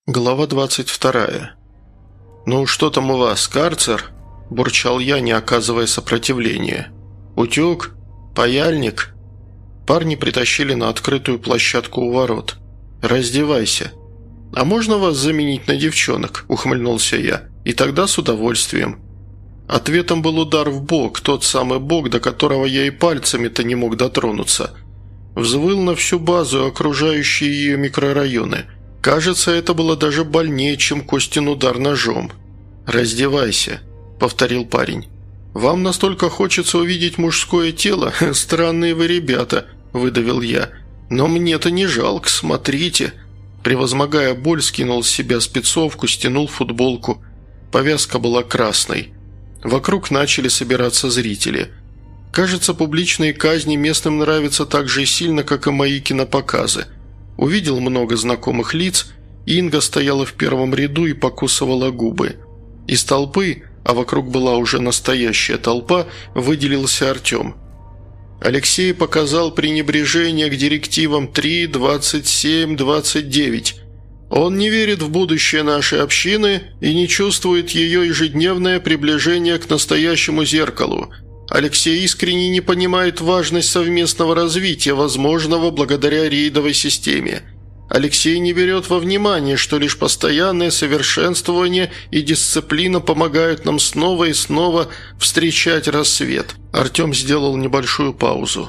Глава 22. «Ну, что там у вас, карцер?» – бурчал я, не оказывая сопротивления. «Утюг? Паяльник?» Парни притащили на открытую площадку у ворот. «Раздевайся». «А можно вас заменить на девчонок?» – ухмыльнулся я. «И тогда с удовольствием». Ответом был удар в бок, тот самый бок, до которого я и пальцами-то не мог дотронуться. Взвыл на всю базу и окружающие ее микрорайоны. Кажется, это было даже больнее, чем Костин удар ножом. «Раздевайся», – повторил парень. «Вам настолько хочется увидеть мужское тело? Странные вы ребята», – выдавил я. «Но мне-то не жалко, смотрите». Превозмогая боль, скинул с себя спецовку, стянул футболку. Повязка была красной. Вокруг начали собираться зрители. Кажется, публичные казни местным нравятся так же сильно, как и мои кинопоказы. Увидел много знакомых лиц, Инга стояла в первом ряду и покусывала губы. Из толпы, а вокруг была уже настоящая толпа, выделился Артем. Алексей показал пренебрежение к директивам 3, 27, 29. Он не верит в будущее нашей общины и не чувствует ее ежедневное приближение к настоящему зеркалу. Алексей искренне не понимает важность совместного развития, возможного благодаря рейдовой системе. Алексей не берет во внимание, что лишь постоянное совершенствование и дисциплина помогают нам снова и снова встречать рассвет. Артем сделал небольшую паузу.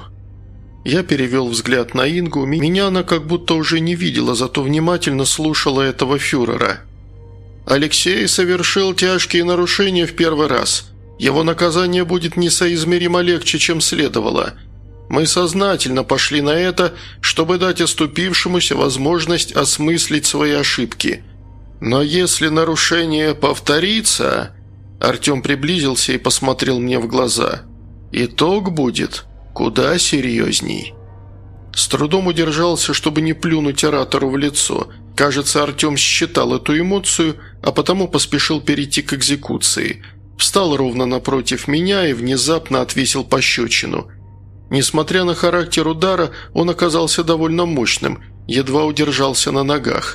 Я перевел взгляд на Ингу, меня она как будто уже не видела, зато внимательно слушала этого фюрера. Алексей совершил тяжкие нарушения в первый раз. Его наказание будет несоизмеримо легче, чем следовало. Мы сознательно пошли на это, чтобы дать оступившемуся возможность осмыслить свои ошибки. Но если нарушение повторится...» Артем приблизился и посмотрел мне в глаза. «Итог будет куда серьезней». С трудом удержался, чтобы не плюнуть оратору в лицо. Кажется, Артем считал эту эмоцию, а потому поспешил перейти к экзекуции. Встал ровно напротив меня и внезапно отвесил пощечину. Несмотря на характер удара, он оказался довольно мощным, едва удержался на ногах.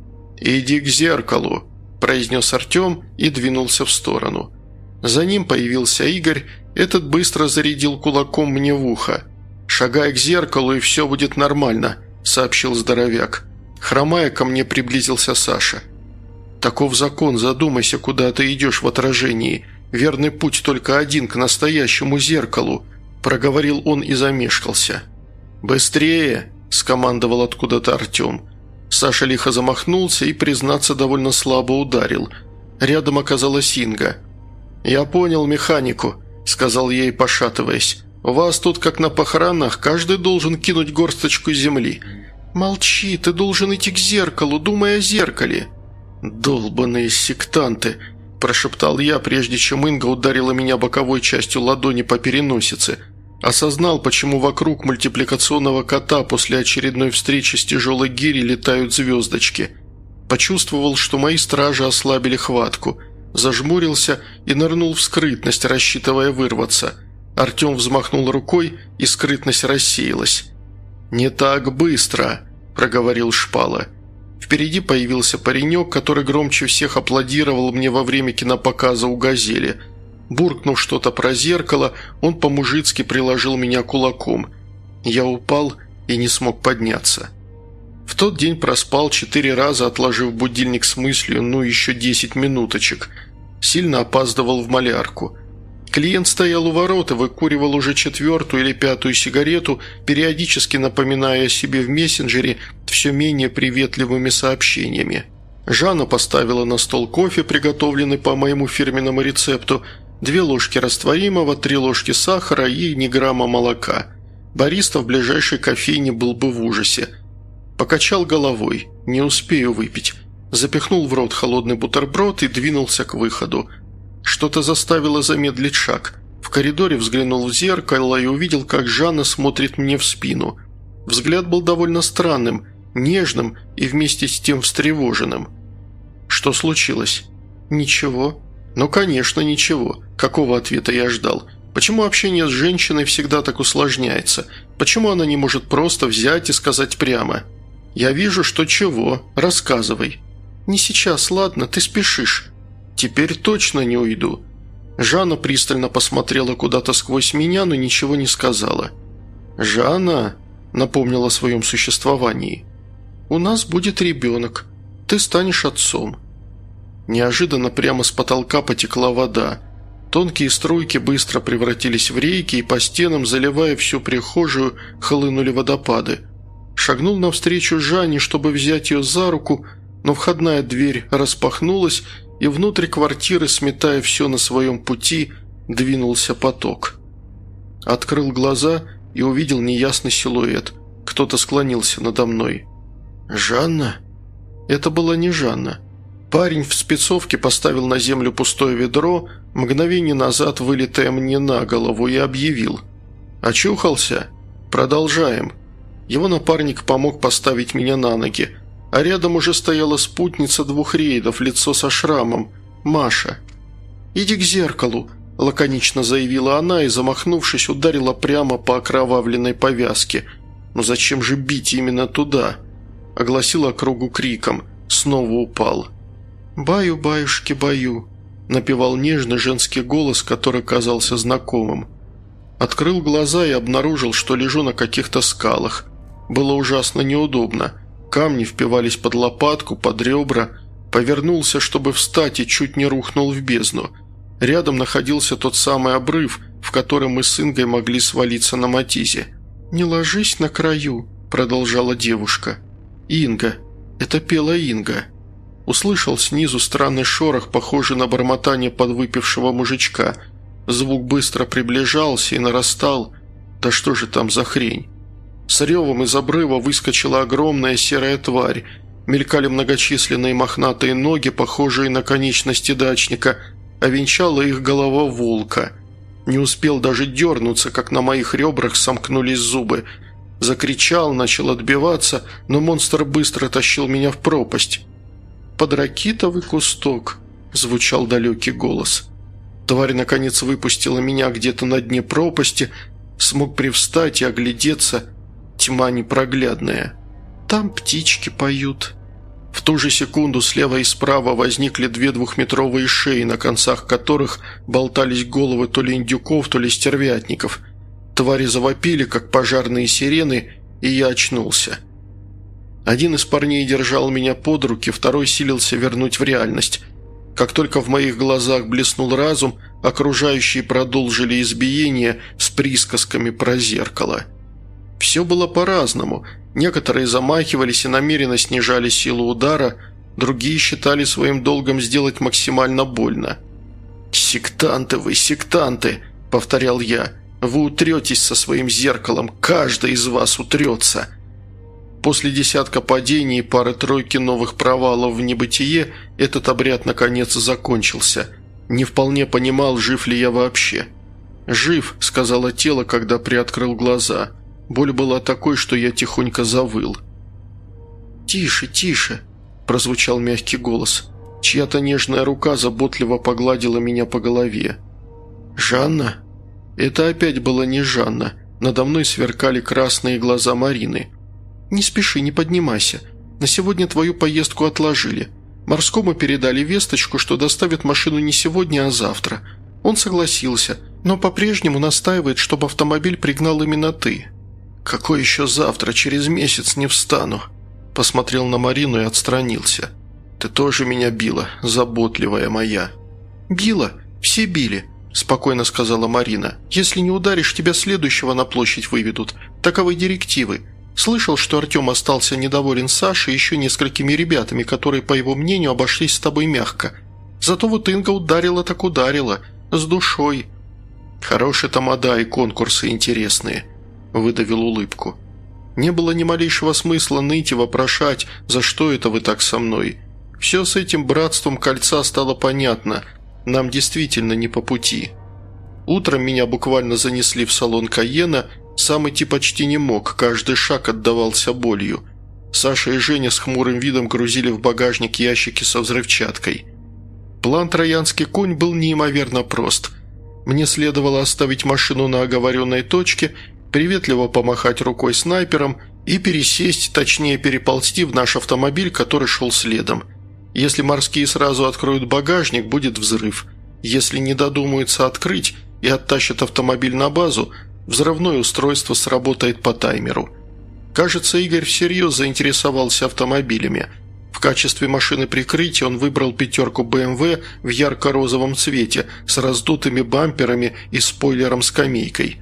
«Иди к зеркалу», – произнес Артем и двинулся в сторону. За ним появился Игорь, этот быстро зарядил кулаком мне в ухо. «Шагай к зеркалу, и все будет нормально», – сообщил здоровяк. Хромая, ко мне приблизился Саша. «Таков закон, задумайся, куда ты идешь в отражении. Верный путь только один, к настоящему зеркалу», – проговорил он и замешкался. «Быстрее!» – скомандовал откуда-то Артем. Саша лихо замахнулся и, признаться, довольно слабо ударил. Рядом оказалась Инга. «Я понял механику», – сказал ей, пошатываясь. «У вас тут, как на похоронах, каждый должен кинуть горсточку земли». «Молчи, ты должен идти к зеркалу, думай о зеркале». «Долбаные сектанты», – прошептал я, прежде чем Инга ударила меня боковой частью ладони по переносице. Осознал, почему вокруг мультипликационного кота после очередной встречи с тяжелой гирей летают звездочки. Почувствовал, что мои стражи ослабили хватку. Зажмурился и нырнул в скрытность, рассчитывая вырваться. Артем взмахнул рукой, и скрытность рассеялась. «Не так быстро», – проговорил Шпала. Впереди появился паренек, который громче всех аплодировал мне во время кинопоказа у «Газели». Буркнув что-то про зеркало, он по-мужицки приложил меня кулаком. Я упал и не смог подняться. В тот день проспал 4 раза, отложив будильник с мыслью «ну еще 10 минуточек». Сильно опаздывал в малярку. Клиент стоял у ворот и выкуривал уже 4-ю или 5-ю сигарету, периодически напоминая о себе в мессенджере все менее приветливыми сообщениями. Жанна поставила на стол кофе, приготовленный по моему фирменному рецепту, 2 ложки растворимого, 3 ложки сахара и ни грамма молока. Бариста в ближайшей кофейне был бы в ужасе. Покачал головой. Не успею выпить. Запихнул в рот холодный бутерброд и двинулся к выходу. Что-то заставило замедлить шаг. В коридоре взглянул в зеркало и увидел, как Жанна смотрит мне в спину. Взгляд был довольно странным, нежным и вместе с тем встревоженным. Что случилось? Ничего. Ну, конечно, ничего. Какого ответа я ждал? Почему общение с женщиной всегда так усложняется? Почему она не может просто взять и сказать прямо? «Я вижу, что чего. Рассказывай». «Не сейчас, ладно, ты спешишь». «Теперь точно не уйду». Жанна пристально посмотрела куда-то сквозь меня, но ничего не сказала. «Жанна», – напомнила о своем существовании, – «у нас будет ребенок. Ты станешь отцом». Неожиданно прямо с потолка потекла вода. Тонкие струйки быстро превратились в рейки, и по стенам, заливая всю прихожую, хлынули водопады. Шагнул навстречу Жанне, чтобы взять ее за руку, но входная дверь распахнулась, и внутрь квартиры, сметая все на своем пути, двинулся поток. Открыл глаза и увидел неясный силуэт. Кто-то склонился надо мной. «Жанна?» Это была не Жанна. Парень в спецовке поставил на землю пустое ведро, мгновение назад вылитое мне на голову, и объявил: «Очухался? Продолжаем». Его напарник помог поставить меня на ноги, а рядом уже стояла спутница 2 рейдов, лицо со шрамом, Маша. «Иди к зеркалу», – лаконично заявила она и, замахнувшись, ударила прямо по окровавленной повязке. «Но зачем же бить именно туда?» – огласила округу криком. Снова упал. «Баю, баюшки, баю», – напевал нежный женский голос, который казался знакомым. Открыл глаза и обнаружил, что лежу на каких-то скалах. Было ужасно неудобно. Камни впивались под лопатку, под ребра. Повернулся, чтобы встать, и чуть не рухнул в бездну. Рядом находился тот самый обрыв, в котором мы с Ингой могли свалиться на Матизе. «Не ложись на краю», – продолжала девушка. «Инга. Это пела Инга». Услышал снизу странный шорох, похожий на бормотание подвыпившего мужичка. Звук быстро приближался и нарастал. Да что же там за хрень? С ревом из обрыва выскочила огромная серая тварь. Мелькали многочисленные мохнатые ноги, похожие на конечности дачника, а венчала их голова волка. Не успел даже дернуться, как на моих ребрах сомкнулись зубы. Закричал, начал отбиваться, но монстр быстро тащил меня в пропасть. «Под ракитовый кусток», – звучал далекий голос. Тварь, наконец, выпустила меня где-то на дне пропасти, смог привстать и оглядеться. Тьма непроглядная. «Там птички поют». В ту же секунду слева и справа возникли 2 двухметровые шеи, на концах которых болтались головы то ли индюков, то ли стервятников. Твари завопили, как пожарные сирены, и я очнулся. Один из парней держал меня под руки, второй силился вернуть в реальность. Как только в моих глазах блеснул разум, окружающие продолжили избиение с присказками про зеркало. Все было по-разному. Некоторые замахивались и намеренно снижали силу удара, другие считали своим долгом сделать максимально больно. «Сектанты вы, сектанты!» – повторял я. «Вы утретесь со своим зеркалом, каждый из вас утрется!» После десятка падений и пары-тройки новых провалов в небытие этот обряд наконец закончился. Не вполне понимал, жив ли я вообще. «Жив», – сказала тело, когда приоткрыл глаза. Боль была такой, что я тихонько завыл. «Тише, тише», – прозвучал мягкий голос. Чья-то нежная рука заботливо погладила меня по голове. «Жанна?» Это опять была не Жанна. Надо мной сверкали красные глаза Марины. «Не спеши, не поднимайся. На сегодня твою поездку отложили. Морскому передали весточку, что доставят машину не сегодня, а завтра. Он согласился, но по-прежнему настаивает, чтобы автомобиль пригнал именно ты». «Какой еще завтра? Через месяц не встану». Посмотрел на Марину и отстранился. «Ты тоже меня била, заботливая моя». «Била? Все били», – спокойно сказала Марина. «Если не ударишь, тебя следующего на площадь выведут. Таковы директивы. Слышал, что Артем остался недоволен Сашей и еще несколькими ребятами, которые, по его мнению, обошлись с тобой мягко. Зато вот Инга ударила так ударила. С душой». «Хорошая тамада и конкурсы интересные», – выдавил улыбку. Не было ни малейшего смысла ныть и вопрошать, за что это вы так со мной. Все с этим братством кольца стало понятно. Нам действительно не по пути. Утром меня буквально занесли в салон Кайена. Сам идти почти не мог, каждый шаг отдавался болью. Саша и Женя с хмурым видом грузили в багажник ящики со взрывчаткой. План «Троянский конь» был неимоверно прост. Мне следовало оставить машину на оговоренной точке, приветливо помахать рукой снайпером и пересесть, точнее переползти в наш автомобиль, который шел следом. Если морские сразу откроют багажник, будет взрыв. Если не додумаются открыть и оттащат автомобиль на базу, взрывное устройство сработает по таймеру. Кажется, Игорь всерьез заинтересовался автомобилями. В качестве машины прикрытия он выбрал пятерку BMW в ярко-розовом цвете с раздутыми бамперами и спойлером-скамейкой.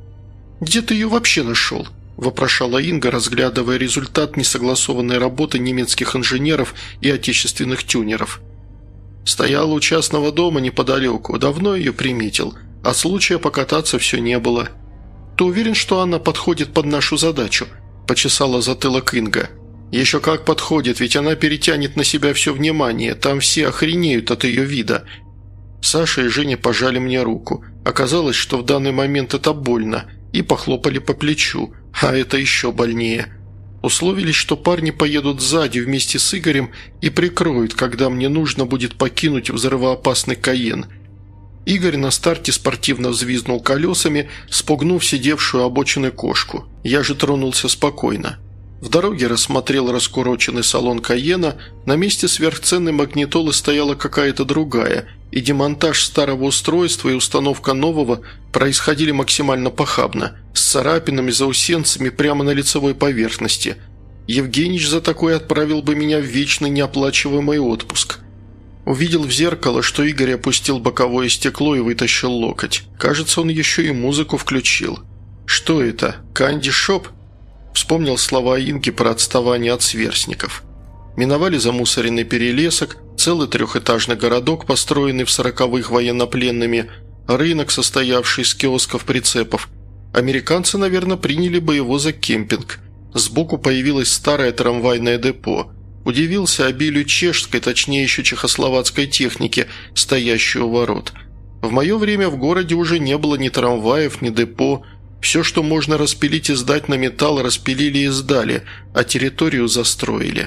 «Где ты ее вообще нашел?» – вопрошала Инга, разглядывая результат несогласованной работы немецких инженеров и отечественных тюнеров. «Стояла у частного дома неподалеку, давно ее приметил, а случая покататься все не было». «Ты уверен, что она подходит под нашу задачу?» – почесала затылок Инга. «Еще как подходит, ведь она перетянет на себя все внимание, там все охренеют от ее вида». Саша и Женя пожали мне руку. Оказалось, что в данный момент это больно, и похлопали по плечу, а это еще больнее. Условились, что парни поедут сзади вместе с Игорем и прикроют, когда мне нужно будет покинуть взрывоопасный Кайен. Игорь на старте спортивно взвизгнул колесами, спугнув сидевшую обочиной кошку. Я же тронулся спокойно. В дороге рассмотрел раскуроченный салон Кайена, на месте сверхценной магнитолы стояла какая-то другая, и демонтаж старого устройства и установка нового происходили максимально похабно, с царапинами, заусенцами прямо на лицевой поверхности. Евгеньевич за такое отправил бы меня в вечный неоплачиваемый отпуск. Увидел в зеркало, что Игорь опустил боковое стекло и вытащил локоть. Кажется, он еще и музыку включил. «Что это? Канди Шоп?» Вспомнил слова Инги про отставание от сверстников. Миновали замусоренный перелесок, целый трехэтажный городок, построенный в 40-х военнопленными, рынок, состоявший из киосков-прицепов. Американцы, наверное, приняли бы его за кемпинг. Сбоку появилось старое трамвайное депо. Удивился обилию чешской, точнее еще чехословацкой техники, стоящей у ворот. В мое время в городе уже не было ни трамваев, ни депо. Все, что можно распилить и сдать на металл, распилили и сдали, а территорию застроили.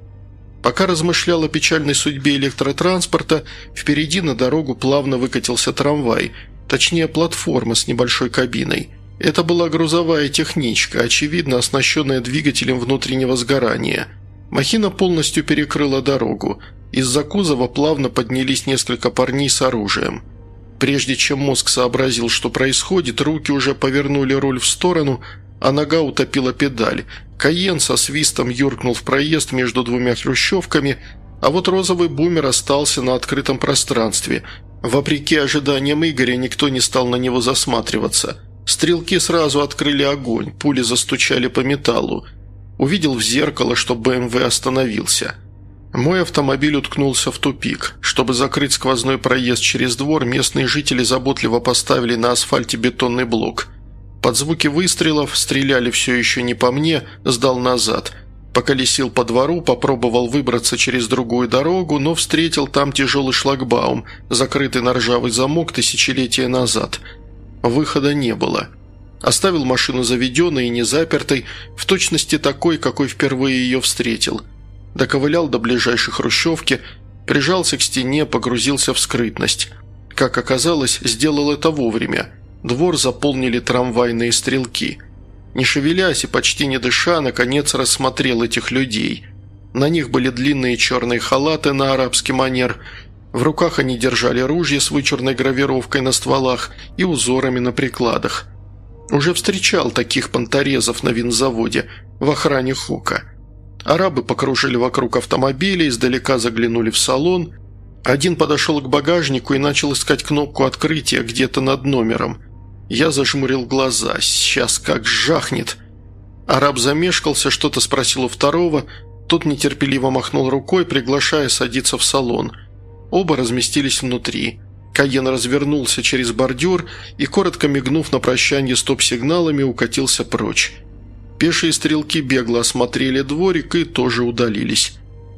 Пока размышлял о печальной судьбе электротранспорта, впереди на дорогу плавно выкатился трамвай, точнее платформа с небольшой кабиной. Это была грузовая техничка, очевидно оснащенная двигателем внутреннего сгорания. Махина полностью перекрыла дорогу. Из-за кузова плавно поднялись несколько парней с оружием. Прежде чем мозг сообразил, что происходит, руки уже повернули руль в сторону, а нога утопила педаль. Кайен со свистом юркнул в проезд между двумя хрущевками, а вот розовый бумер остался на открытом пространстве. Вопреки ожиданиям Игоря, никто не стал на него засматриваться. Стрелки сразу открыли огонь, пули застучали по металлу. Увидел в зеркало, что БМВ остановился. Мой автомобиль уткнулся в тупик. Чтобы закрыть сквозной проезд через двор, местные жители заботливо поставили на асфальте бетонный блок. Под звуки выстрелов стреляли все еще не по мне, сдал назад. Поколесил по двору, попробовал выбраться через другую дорогу, но встретил там тяжелый шлагбаум, закрытый на ржавый замок тысячелетия назад. Выхода не было. Оставил машину заведенной и незапертой, в точности такой, какой впервые ее встретил. Доковылял до ближайшей хрущевки, прижался к стене, погрузился в скрытность. Как оказалось, сделал это вовремя. Двор заполнили трамвайные стрелки. Не шевелясь и почти не дыша, наконец рассмотрел этих людей. На них были длинные черные халаты на арабский манер. В руках они держали ружья с вычурной гравировкой на стволах и узорами на прикладах. Уже встречал таких понторезов на винзаводе в охране Хука. Арабы покружили вокруг автомобиля, издалека заглянули в салон. Один подошел к багажнику и начал искать кнопку открытия где-то над номером. Я зажмурил глаза. Сейчас как жахнет. Араб замешкался, что-то спросил у второго. Тот нетерпеливо махнул рукой, приглашая садиться в салон. Оба разместились внутри. Кайен развернулся через бордюр и, коротко мигнув на прощание стоп-сигналами, укатился прочь. Пешие стрелки бегло осмотрели дворик и тоже удалились.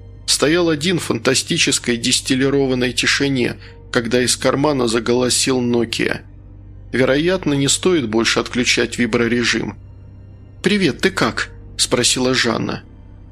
Стоял один в фантастической дистиллированной тишине, когда из кармана заголосил Nokia. Вероятно, не стоит больше отключать виброрежим. «Привет, ты как?» – спросила Жанна.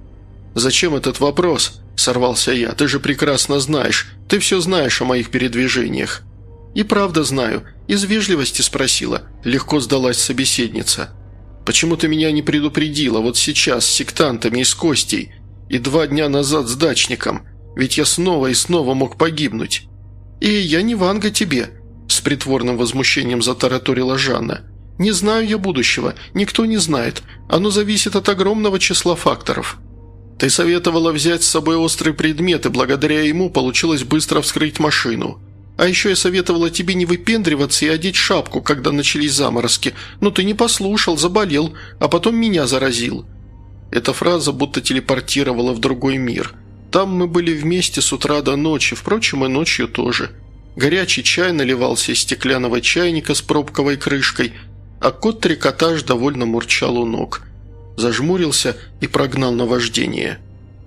«Зачем этот вопрос?» – сорвался я. «Ты же прекрасно знаешь. Ты все знаешь о моих передвижениях». «И правда знаю. Из вежливости спросила». Легко сдалась собеседница. «Почему ты меня не предупредила вот сейчас с сектантами и с Костей? И 2 дня назад с дачником? Ведь я снова и снова мог погибнуть». «И я не Ванга тебе», – с притворным возмущением затараторила Жанна. «Не знаю я будущего, никто не знает. Оно зависит от огромного числа факторов». «Ты советовала взять с собой острый предмет, и благодаря ему получилось быстро вскрыть машину. А еще я советовала тебе не выпендриваться и одеть шапку, когда начались заморозки. Но ты не послушал, заболел, а потом меня заразил». Эта фраза будто телепортировала в другой мир. Там мы были вместе с утра до ночи, впрочем, и ночью тоже. Горячий чай наливался из стеклянного чайника с пробковой крышкой, а кот-трикотаж довольно мурчал у ног. Зажмурился и прогнал наваждение.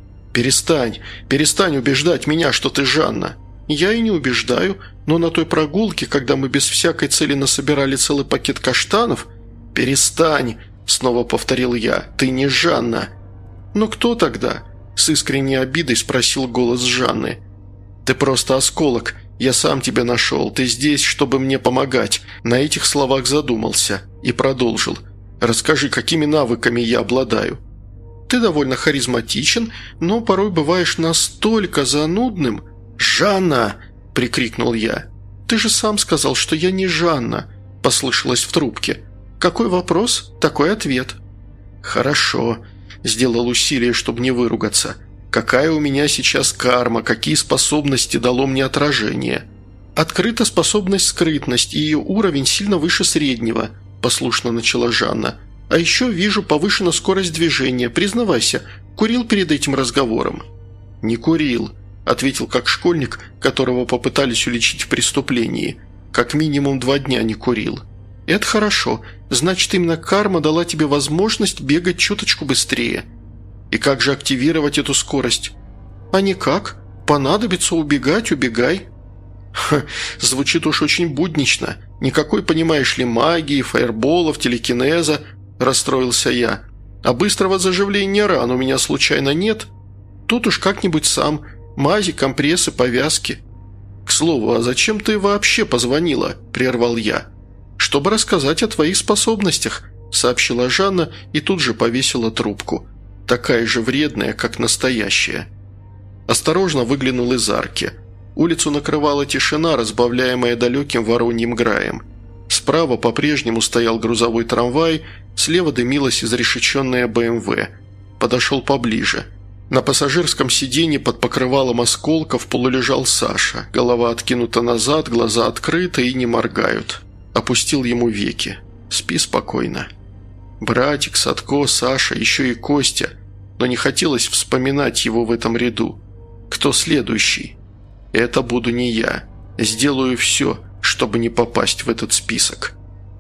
«Перестань убеждать меня, что ты Жанна». «Я и не убеждаю, но на той прогулке, когда мы без всякой цели насобирали целый пакет каштанов...» «Перестань!» – снова повторил я. «Ты не Жанна». «Но кто тогда?» – с искренней обидой спросил голос Жанны. «Ты просто осколок. Я сам тебя нашел. Ты здесь, чтобы мне помогать». На этих словах задумался и продолжил. «Расскажи, какими навыками я обладаю?» «Ты довольно харизматичен, но порой бываешь настолько занудным...» «Жанна!» – прикрикнул я. «Ты же сам сказал, что я не Жанна», – послышалось в трубке. «Какой вопрос, такой ответ». «Хорошо», – сделал усилие, чтобы не выругаться. «Какая у меня сейчас карма, какие способности дало мне отражение?» «Открыта способность скрытность, и ее уровень сильно выше среднего», – послушно начала Жанна. «А еще вижу повышенную скорость движения. Признавайся, курил перед этим разговором?» «Не курил», – ответил как школьник, которого попытались уличить в преступлении. «Как минимум 2 дня не курил». «Это хорошо. Значит, именно карма дала тебе возможность бегать чуточку быстрее». «И как же активировать эту скорость?» «А никак. Понадобится убегать – убегай». «Ха, звучит уж очень буднично. Никакой, понимаешь ли, магии, фаерболов, телекинеза», – расстроился я. «А быстрого заживления ран у меня случайно нет? Тут уж как-нибудь сам. Мази, компрессы, повязки». «К слову, а зачем ты вообще позвонила?» – прервал я. «Чтобы рассказать о твоих способностях», – сообщила Жанна и тут же повесила трубку. Такая же вредная, как настоящая. Осторожно выглянул из арки. Улицу накрывала тишина, разбавляемая далеким вороньим граем. Справа по-прежнему стоял грузовой трамвай, слева дымилась изрешеченная БМВ. Подошел поближе. На пассажирском сиденье под покрывалом осколков полулежал Саша. Голова откинута назад, глаза открыты и не моргают. Опустил ему веки. «Спи спокойно». Братик, Садко, Саша, еще и Костя. Но не хотелось вспоминать его в этом ряду. Кто следующий? Это буду не я. Сделаю все, чтобы не попасть в этот список.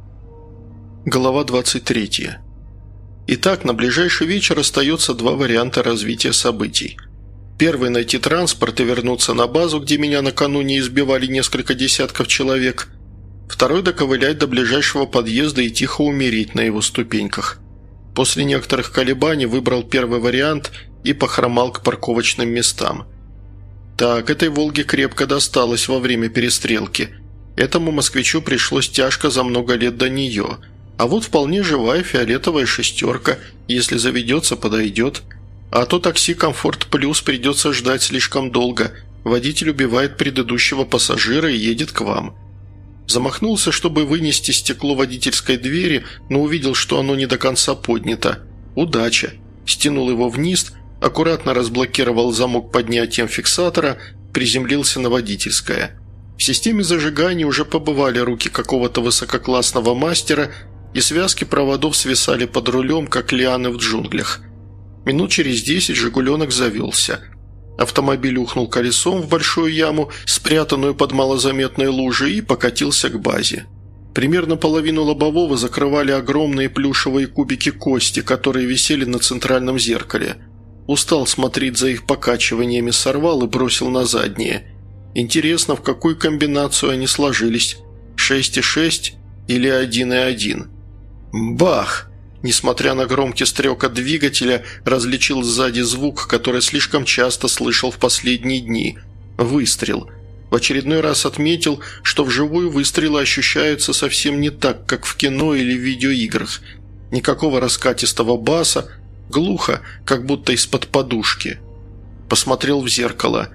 Глава 23. Итак, на ближайший вечер остается 2 варианта развития событий. Первый – найти транспорт и вернуться на базу, где меня накануне избивали несколько десятков человек. Второй – доковылять до ближайшего подъезда и тихо умереть на его ступеньках. После некоторых колебаний выбрал первый вариант и похромал к парковочным местам. Так, этой «Волге» крепко досталось во время перестрелки. Этому москвичу пришлось тяжко за много лет до нее. А вот вполне живая фиолетовая «шестерка», если заведется, подойдет. А то такси «Комфорт Плюс» придется ждать слишком долго. Водитель убивает предыдущего пассажира и едет к вам. Замахнулся, чтобы вынести стекло водительской двери, но увидел, что оно не до конца поднято. Удача. Стянул его вниз, аккуратно разблокировал замок поднятием фиксатора, приземлился на водительское. В системе зажигания уже побывали руки какого-то высококлассного мастера, и связки проводов свисали под рулем, как лианы в джунглях. Минут через 10 «Жигуленок» завелся. Автомобиль ухнул колесом в большую яму, спрятанную под малозаметной лужей, и покатился к базе. Примерно половину лобового закрывали огромные плюшевые кубики кости, которые висели на центральном зеркале. Устал смотреть за их покачиваниями, сорвал и бросил на заднее. Интересно, в какую комбинацию они сложились? 6,6 или 1,1? Бах! Несмотря на громкий стрекот двигателя, различил сзади звук, который слишком часто слышал в последние дни. Выстрел. В очередной раз отметил, что вживую выстрелы ощущаются совсем не так, как в кино или в видеоиграх. Никакого раскатистого баса, глухо, как будто из-под подушки. Посмотрел в зеркало.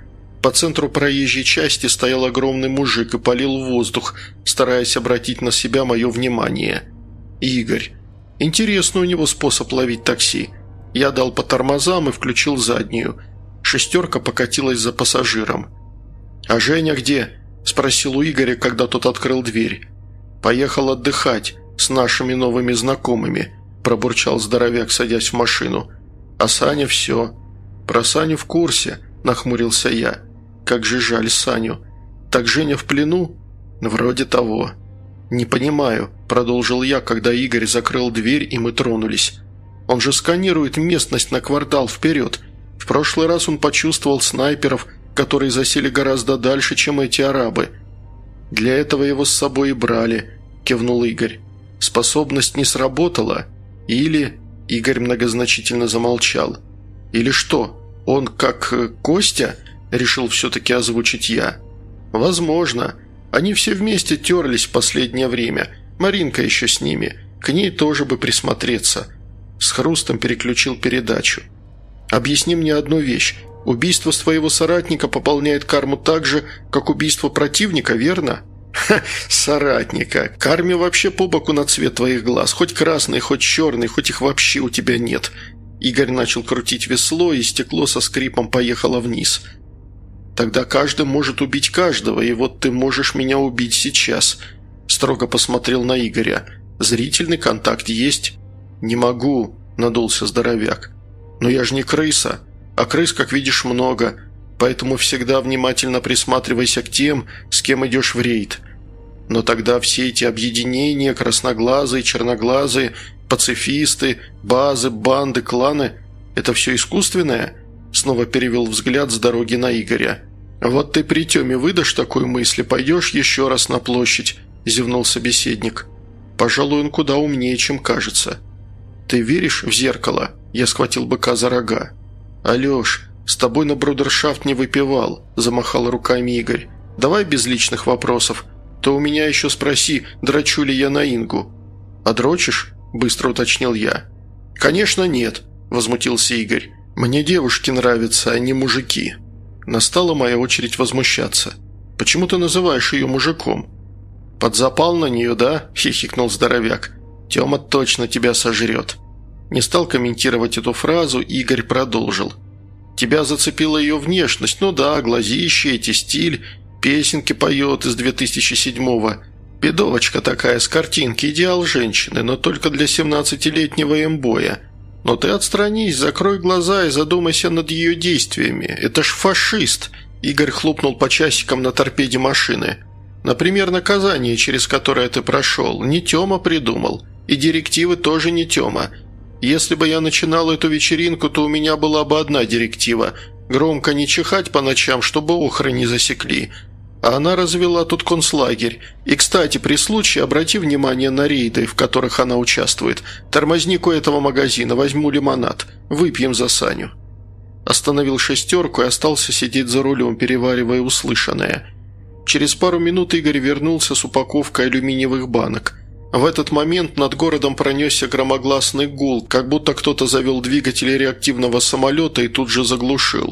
По центру проезжей части стоял огромный мужик и палил в воздух, стараясь обратить на себя мое внимание. Игорь. Интересный у него способ ловить такси. Я дал по тормозам и включил заднюю. Шестерка покатилась за пассажиром. «А Женя где?» – спросил у Игоря, когда тот открыл дверь. «Поехал отдыхать с нашими новыми знакомыми», – пробурчал здоровяк, садясь в машину. «А Саня все». «Про Саню в курсе», – нахмурился я. «Как же жаль Саню. Так Женя в плену?» «Вроде того». «Не понимаю», – продолжил я, когда Игорь закрыл дверь и мы тронулись. «Он же сканирует местность на квартал вперед. В прошлый раз он почувствовал снайперов, которые засели гораздо дальше, чем эти арабы. Для этого его с собой и брали», – кивнул Игорь. «Способность не сработала? Или...» – Игорь многозначительно замолчал. «Или что? Он как Костя?» – решил все-таки озвучить я. «Возможно. Они все вместе терлись в последнее время. Маринка еще с ними. К ней тоже бы присмотреться». С хрустом переключил передачу. «Объясни мне одну вещь. Убийство своего соратника пополняет карму так же, как убийство противника, верно?» «Ха, соратника. Карме вообще по боку на цвет твоих глаз. Хоть красный, хоть черный, хоть их вообще у тебя нет». Игорь начал крутить весло, и стекло со скрипом поехало вниз. «Тогда каждый может убить каждого, и вот ты можешь меня убить сейчас», – строго посмотрел на Игоря. «Зрительный контакт есть?» «Не могу», – надулся здоровяк. «Но я же не крыса, а крыс, как видишь, много, поэтому всегда внимательно присматривайся к тем, с кем идешь в рейд. Но тогда все эти объединения, красноглазые, черноглазые, пацифисты, базы, банды, кланы – это все искусственное?» Снова перевел взгляд с дороги на Игоря. «Вот ты при Теме выдашь такую мысль, пойдешь еще раз на площадь», – зевнул собеседник. «Пожалуй, он куда умнее, чем кажется». «Ты веришь в зеркало?» – я схватил быка за рога. «Алеш, с тобой на брудершафт не выпивал», – замахал руками Игорь. «Давай без личных вопросов. То у меня еще спроси, дрочу ли я на Ингу». «А дрочишь?» – быстро уточнил я. «Конечно нет», – возмутился Игорь. «Мне девушки нравятся, а не мужики». Настала моя очередь возмущаться. «Почему ты называешь ее мужиком?» «Подзапал на нее, да?» – хихикнул здоровяк. «Тема точно тебя сожрет». Не стал комментировать эту фразу, Игорь продолжил. «Тебя зацепила ее внешность, ну да, глазища эти, стиль, песенки поет из 2007-го. Бедовочка такая с картинки, идеал женщины, но только для 17-летнего эмбоя. Но ты отстранись, закрой глаза и задумайся над ее действиями. Это ж фашист!» Игорь хлопнул по часикам на торпеде машины. «Например, наказание, через которое ты прошел, не Тема придумал. И директивы тоже не Тема. Если бы я начинал эту вечеринку, то у меня была бы одна директива – громко не чихать по ночам, чтобы охры не засекли. А она развела тут концлагерь. И, кстати, при случае обрати внимание на рейды, в которых она участвует. Тормозни у этого магазина, возьму лимонад. Выпьем за Саню». Остановил шестерку и остался сидеть за рулем, переваривая услышанное. Через пару минут Игорь вернулся с упаковкой алюминиевых банок. В этот момент над городом пронесся громогласный гул, как будто кто-то завел двигатель реактивного самолета и тут же заглушил.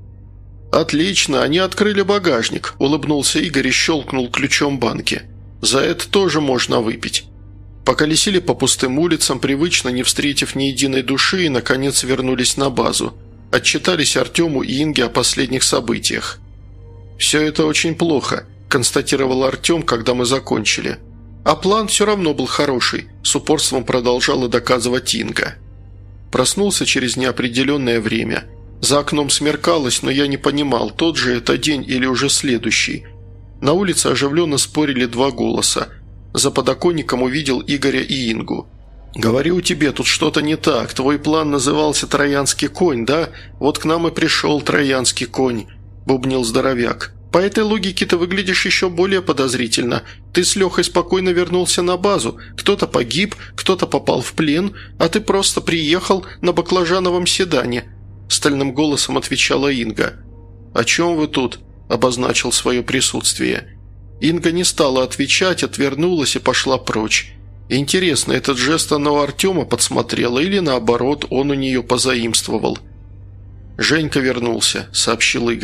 «Отлично, они открыли багажник», – улыбнулся Игорь и щелкнул ключом банки. «За это тоже можно выпить». Поколесили по пустым улицам, привычно не встретив ни единой души, и, наконец, вернулись на базу. Отчитались Артему и Инге о последних событиях. «Все это очень плохо», – констатировал Артем, когда мы закончили. «А план все равно был хороший», – с упорством продолжала доказывать Инга. Проснулся через неопределенное время. За окном смеркалось, но я не понимал, тот же это день или уже следующий. На улице оживленно спорили два голоса. За подоконником увидел Игоря и Ингу. «Говорю тебе, тут что-то не так. Твой план назывался «Троянский конь», да? Вот к нам и пришел Троянский конь», – бубнил здоровяк. «По этой логике ты выглядишь еще более подозрительно. Ты с Лехой спокойно вернулся на базу. Кто-то погиб, кто-то попал в плен, а ты просто приехал на баклажановом седане», – стальным голосом отвечала Инга. «О чем вы тут?» – обозначил свое присутствие. Инга не стала отвечать, отвернулась и пошла прочь. Интересно, этот жест она у Артема подсмотрела или, наоборот, он у нее позаимствовал? «Женька вернулся», – сообщил Игорь.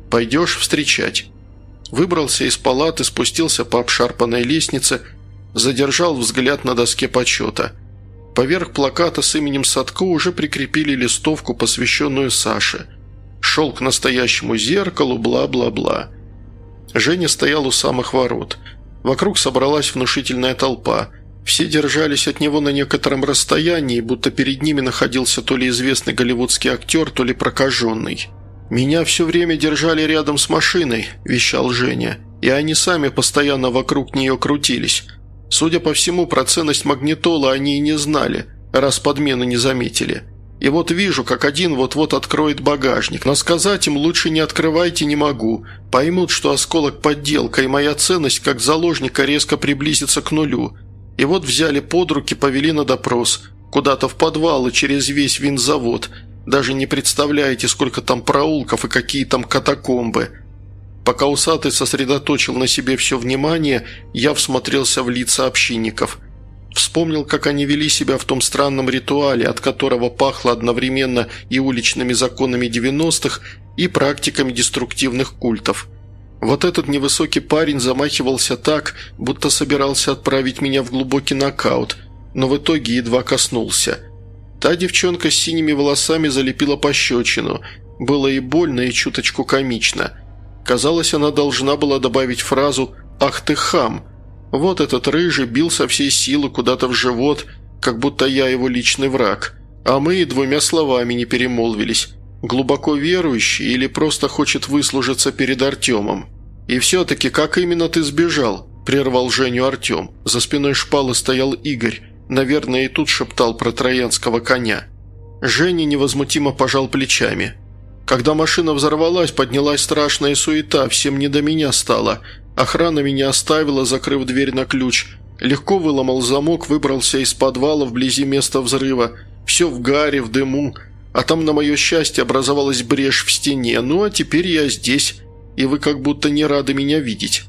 Пойдешь встречать?» Выбрался из палаты, спустился по обшарпанной лестнице, задержал взгляд на доске почета. Поверх плаката с именем Садко уже прикрепили листовку, посвященную Саше. «Шел к настоящему зеркалу, бла-бла-бла». Женя стоял у самых ворот. Вокруг собралась внушительная толпа. Все держались от него на некотором расстоянии, будто перед ними находился то ли известный голливудский актер, то ли прокаженный. «Меня все время держали рядом с машиной», – вещал Женя, – «и они сами постоянно вокруг нее крутились. Судя по всему, про ценность магнитолы они и не знали, раз подмену не заметили. И вот вижу, как один вот-вот откроет багажник, но сказать им лучше не открывайте не могу. Поймут, что осколок подделка, и моя ценность как заложника резко приблизится к нулю. И вот взяли под руки, повели на допрос, куда-то в подвал и через весь винзавод. Даже не представляете, сколько там проулков и какие там катакомбы». Пока усатый сосредоточил на себе все внимание, я всмотрелся в лица общинников. Вспомнил, как они вели себя в том странном ритуале, от которого пахло одновременно и уличными законами 90-х, и практиками деструктивных культов. Вот этот невысокий парень замахивался так, будто собирался отправить меня в глубокий нокаут, но в итоге едва коснулся. Та девчонка с синими волосами залепила пощечину. Было и больно, и чуточку комично. Казалось, она должна была добавить фразу «Ах ты хам!». Вот этот рыжий бил со всей силы куда-то в живот, как будто я его личный враг. А мы и двумя словами не перемолвились. Глубоко верующий или просто хочет выслужиться перед Артемом. «И все-таки, как именно ты сбежал?» – прервал Женю Артем. За спиной шпалы стоял Игорь. Наверное, и тут шептал про троянского коня. Женя невозмутимо пожал плечами. «Когда машина взорвалась, поднялась страшная суета, всем не до меня стало. Охрана меня оставила, закрыв дверь на ключ. Легко выломал замок, выбрался из подвала вблизи места взрыва. Все в гаре, в дыму. А там, на мое счастье, образовалась брешь в стене. Ну, а теперь я здесь, и вы как будто не рады меня видеть».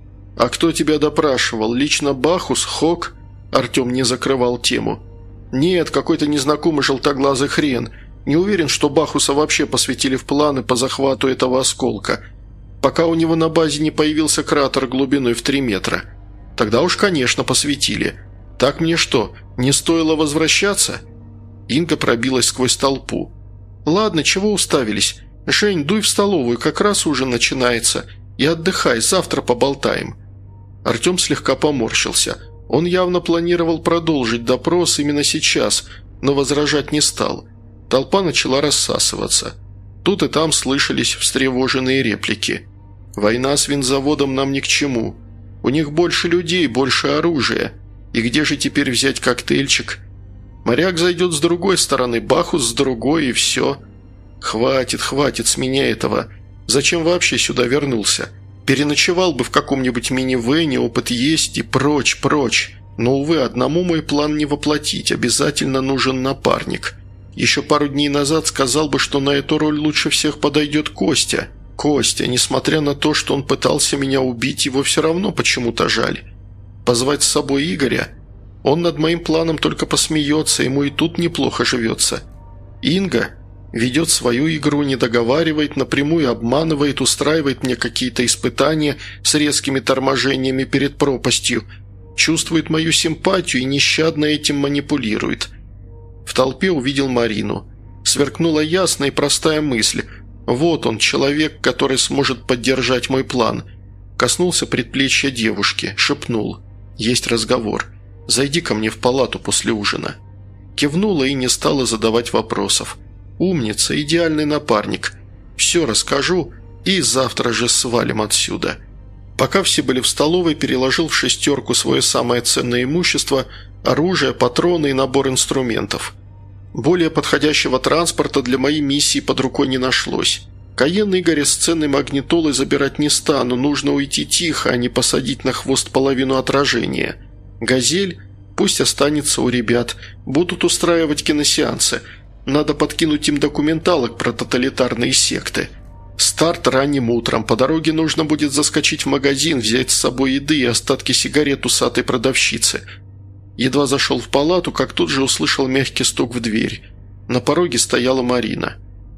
«А кто тебя допрашивал? Лично Бахус? Хок?» Артем не закрывал тему. «Нет, какой-то незнакомый желтоглазый хрен. Не уверен, что Бахуса вообще посвятили в планы по захвату этого осколка. Пока у него на базе не появился кратер глубиной в 3 метра. Тогда уж, конечно, посвятили. Так мне что, не стоило возвращаться?» Инга пробилась сквозь толпу. «Ладно, чего уставились? Жень, дуй в столовую, как раз ужин начинается. И отдыхай, завтра поболтаем». Артем слегка поморщился. Он явно планировал продолжить допрос именно сейчас, но возражать не стал. Толпа начала рассасываться. Тут и там слышались встревоженные реплики. «Война с винзаводом нам ни к чему. У них больше людей, больше оружия. И где же теперь взять коктейльчик? Моряк зайдет с другой стороны, Бахус с другой, и все. Хватит, хватит с меня этого. Зачем вообще сюда вернулся? Переночевал бы в каком-нибудь мини-вэне, опыт есть и прочь, прочь. Но, увы, одному мой план не воплотить, обязательно нужен напарник. Еще пару дней назад сказал бы, что на эту роль лучше всех подойдет Костя. Костя, несмотря на то, что он пытался меня убить, его все равно почему-то жаль. Позвать с собой Игоря? Он над моим планом только посмеется, ему и тут неплохо живется. Инга ведет свою игру, не договаривает, напрямую обманывает, устраивает мне какие-то испытания с резкими торможениями перед пропастью, чувствует мою симпатию и нещадно этим манипулирует. В толпе увидел Марину. Сверкнула ясная и простая мысль. Вот он, человек, который сможет поддержать мой план. Коснулся предплечья девушки, шепнул. «Есть разговор. Зайди ко мне в палату после ужина». Кивнула и не стала задавать вопросов. «Умница, идеальный напарник. Все расскажу и завтра же свалим отсюда». Пока все были в столовой, переложил в шестерку свое самое ценное имущество – оружие, патроны и набор инструментов. Более подходящего транспорта для моей миссии под рукой не нашлось. Каен Игоря с ценной магнитолой забирать не стану, нужно уйти тихо, а не посадить на хвост половину отражения. «Газель» пусть останется у ребят, будут устраивать киносеансы. Надо подкинуть им документалок про тоталитарные секты. Старт ранним утром, по дороге нужно будет заскочить в магазин, взять с собой еды и остатки сигарет усатой продавщицы. Едва зашел в палату, как тут же услышал мягкий стук в дверь. На пороге стояла Марина.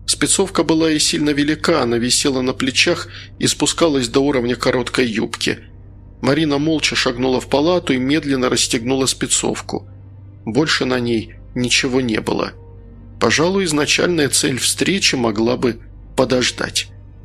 Спецовка была и сильно велика, она висела на плечах и спускалась до уровня короткой юбки. Марина молча шагнула в палату и медленно расстегнула спецовку. Больше на ней ничего не было. Пожалуй, изначальная цель встречи могла бы подождать.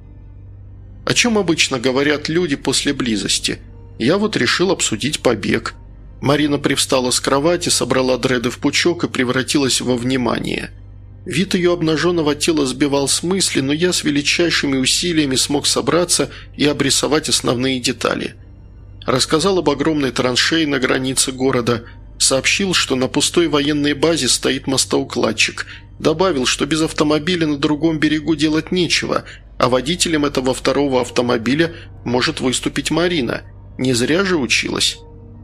О чем обычно говорят люди после близости? Я вот решил обсудить побег. Марина привстала с кровати, собрала дреды в пучок и превратилась во внимание. Вид ее обнаженного тела сбивал с мысли, но я с величайшими усилиями смог собраться и обрисовать основные детали. Рассказал об огромной траншее на границе города, сообщил, что на пустой военной базе стоит мостоукладчик, добавил, что без автомобиля на другом берегу делать нечего, а водителем этого второго автомобиля может выступить Марина. Не зря же училась.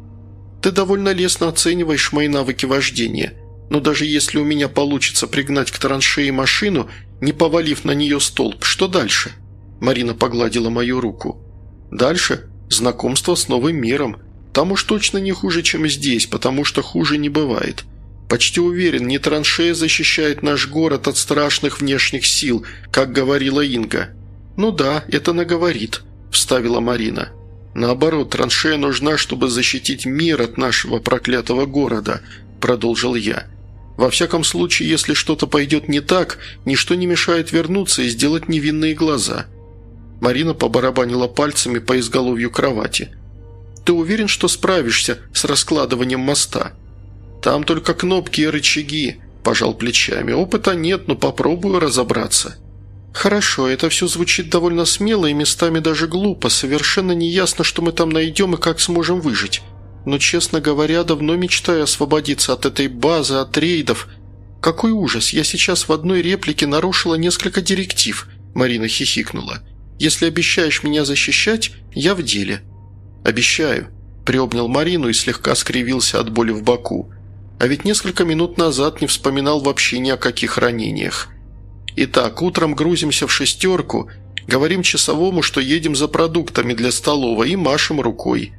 Ты довольно лестно оцениваешь мои навыки вождения, но даже если у меня получится пригнать к траншее машину, не повалив на нее столб, что дальше?» Марина погладила мою руку. «Дальше знакомство с новым миром. Там уж точно не хуже, чем здесь, потому что хуже не бывает. Почти уверен, не траншея защищает наш город от страшных внешних сил, как говорила Инга». «Ну да, это она говорит», – вставила Марина. «Наоборот, траншея нужна, чтобы защитить мир от нашего проклятого города», – продолжил я. «Во всяком случае, если что-то пойдет не так, ничто не мешает вернуться и сделать невинные глаза». Марина побарабанила пальцами по изголовью кровати. «Ты уверен, что справишься с раскладыванием моста?» «Там только кнопки и рычаги», – пожал плечами. «Опыта нет, но попробую разобраться». «Хорошо, это все звучит довольно смело и местами даже глупо. Совершенно неясно, что мы там найдем и как сможем выжить. Но, честно говоря, давно мечтаю освободиться от этой базы, от рейдов. Какой ужас, я сейчас в одной реплике нарушила несколько директив», – Марина хихикнула. «Если обещаешь меня защищать, я в деле». «Обещаю», – приобнял Марину и слегка скривился от боли в боку. А ведь несколько минут назад не вспоминал вообще ни о каких ранениях. «Итак, утром грузимся в шестерку, говорим часовому, что едем за продуктами для столовой и машем рукой».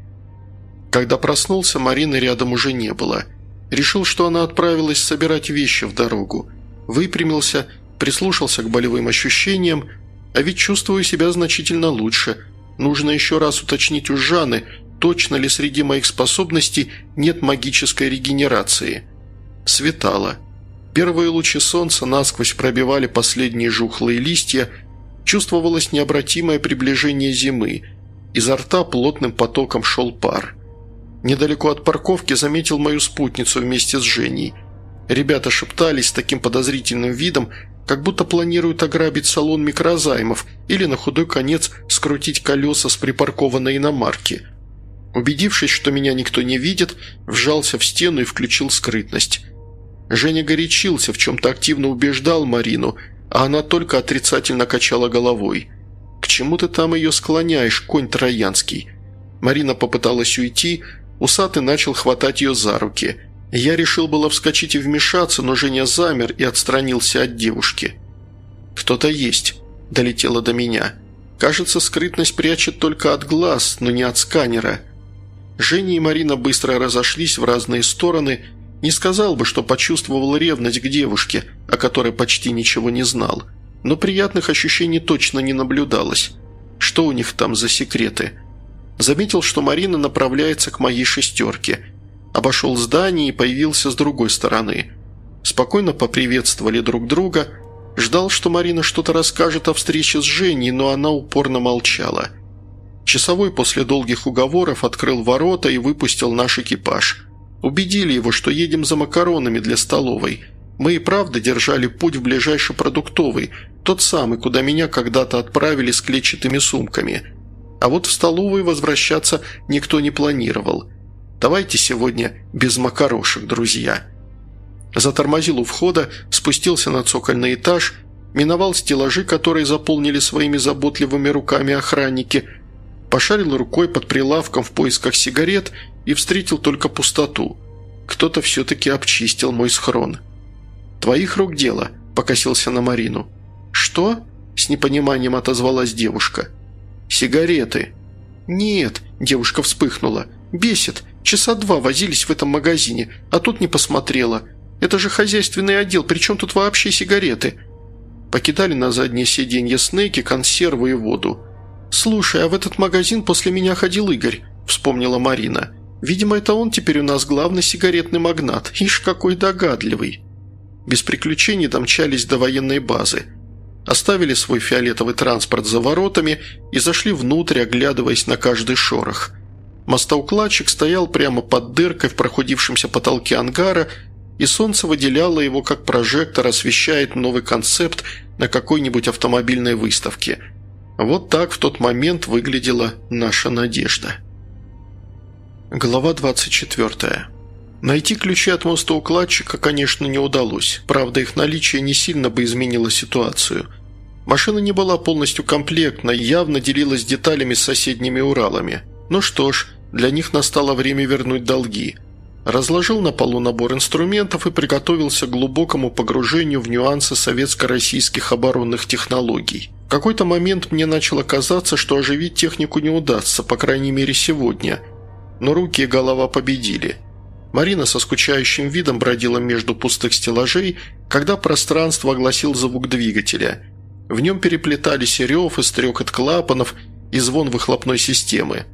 Когда проснулся, Марины рядом уже не было. Решил, что она отправилась собирать вещи в дорогу. Выпрямился, прислушался к болевым ощущениям, а ведь чувствую себя значительно лучше. Нужно еще раз уточнить у Жанны, точно ли среди моих способностей нет магической регенерации. Светало. Первые лучи солнца насквозь пробивали последние жухлые листья, чувствовалось необратимое приближение зимы. Изо рта плотным потоком шел пар. Недалеко от парковки заметил мою спутницу вместе с Женей. Ребята шептались с таким подозрительным видом, как будто планируют ограбить салон микрозаймов или на худой конец скрутить колеса с припаркованной иномарки. Убедившись, что меня никто не видит, вжался в стену и включил скрытность. Женя горячился, в чем-то активно убеждал Марину, а она только отрицательно качала головой. «К чему ты там ее склоняешь, конь троянский?» Марина попыталась уйти, усатый начал хватать ее за руки. Я решил было вскочить и вмешаться, но Женя замер и отстранился от девушки. «Кто-то есть», – долетело до меня. «Кажется, скрытность прячет только от глаз, но не от сканера». Женя и Марина быстро разошлись в разные стороны. Не сказал бы, что почувствовал ревность к девушке, о которой почти ничего не знал. Но приятных ощущений точно не наблюдалось. Что у них там за секреты? Заметил, что Марина направляется к моей шестерке. Обошел здание и появился с другой стороны. Спокойно поприветствовали друг друга. Ждал, что Марина что-то расскажет о встрече с Женей, но она упорно молчала. Часовой после долгих уговоров открыл ворота и выпустил наш экипаж. Убедили его, что едем за макаронами для столовой. Мы и правда держали путь в ближайший продуктовый, тот самый, куда меня когда-то отправили с клетчатыми сумками. А вот в столовую возвращаться никто не планировал. Давайте сегодня без макарошек, друзья. Затормозил у входа, спустился на цокольный этаж, миновал стеллажи, которые заполнили своими заботливыми руками охранники, пошарил рукой под прилавком в поисках сигарет и встретил только пустоту. Кто-то все-таки обчистил мой схрон. «Твоих рук дело», – покосился на Марину. «Что?» – с непониманием отозвалась девушка. «Сигареты». «Нет», – девушка вспыхнула. «Бесит. Часа 2 возились в этом магазине, а тут не посмотрела. Это же хозяйственный отдел, причем тут вообще сигареты?» Покидали на заднее сиденье снеки, консервы и воду. «Слушай, а в этот магазин после меня ходил Игорь», – вспомнила Марина. «Видимо, это он теперь у нас главный сигаретный магнат. Ишь, какой догадливый». Без приключений домчались до военной базы. Оставили свой фиолетовый транспорт за воротами и зашли внутрь, оглядываясь на каждый шорох. Мостоукладчик стоял прямо под дыркой в прохудившемся потолке ангара, и солнце выделяло его, как прожектор освещает новый концепт на какой-нибудь автомобильной выставке. Вот так в тот момент выглядела наша надежда. Глава 24. Найти ключи от мостоукладчика, конечно, не удалось. Правда, их наличие не сильно бы изменило ситуацию. Машина не была полностью комплектной, явно делилась деталями с соседними Уралами. Ну что ж, для них настало время вернуть долги. Разложил на полу набор инструментов и приготовился к глубокому погружению в нюансы советско-российских оборонных технологий. В какой-то момент мне начало казаться, что оживить технику не удастся, по крайней мере сегодня. Но руки и голова победили. Марина со скучающим видом бродила между пустых стеллажей, когда пространство огласил звук двигателя. В нем переплетались и рев, и стрекот клапанов, и звон выхлопной системы.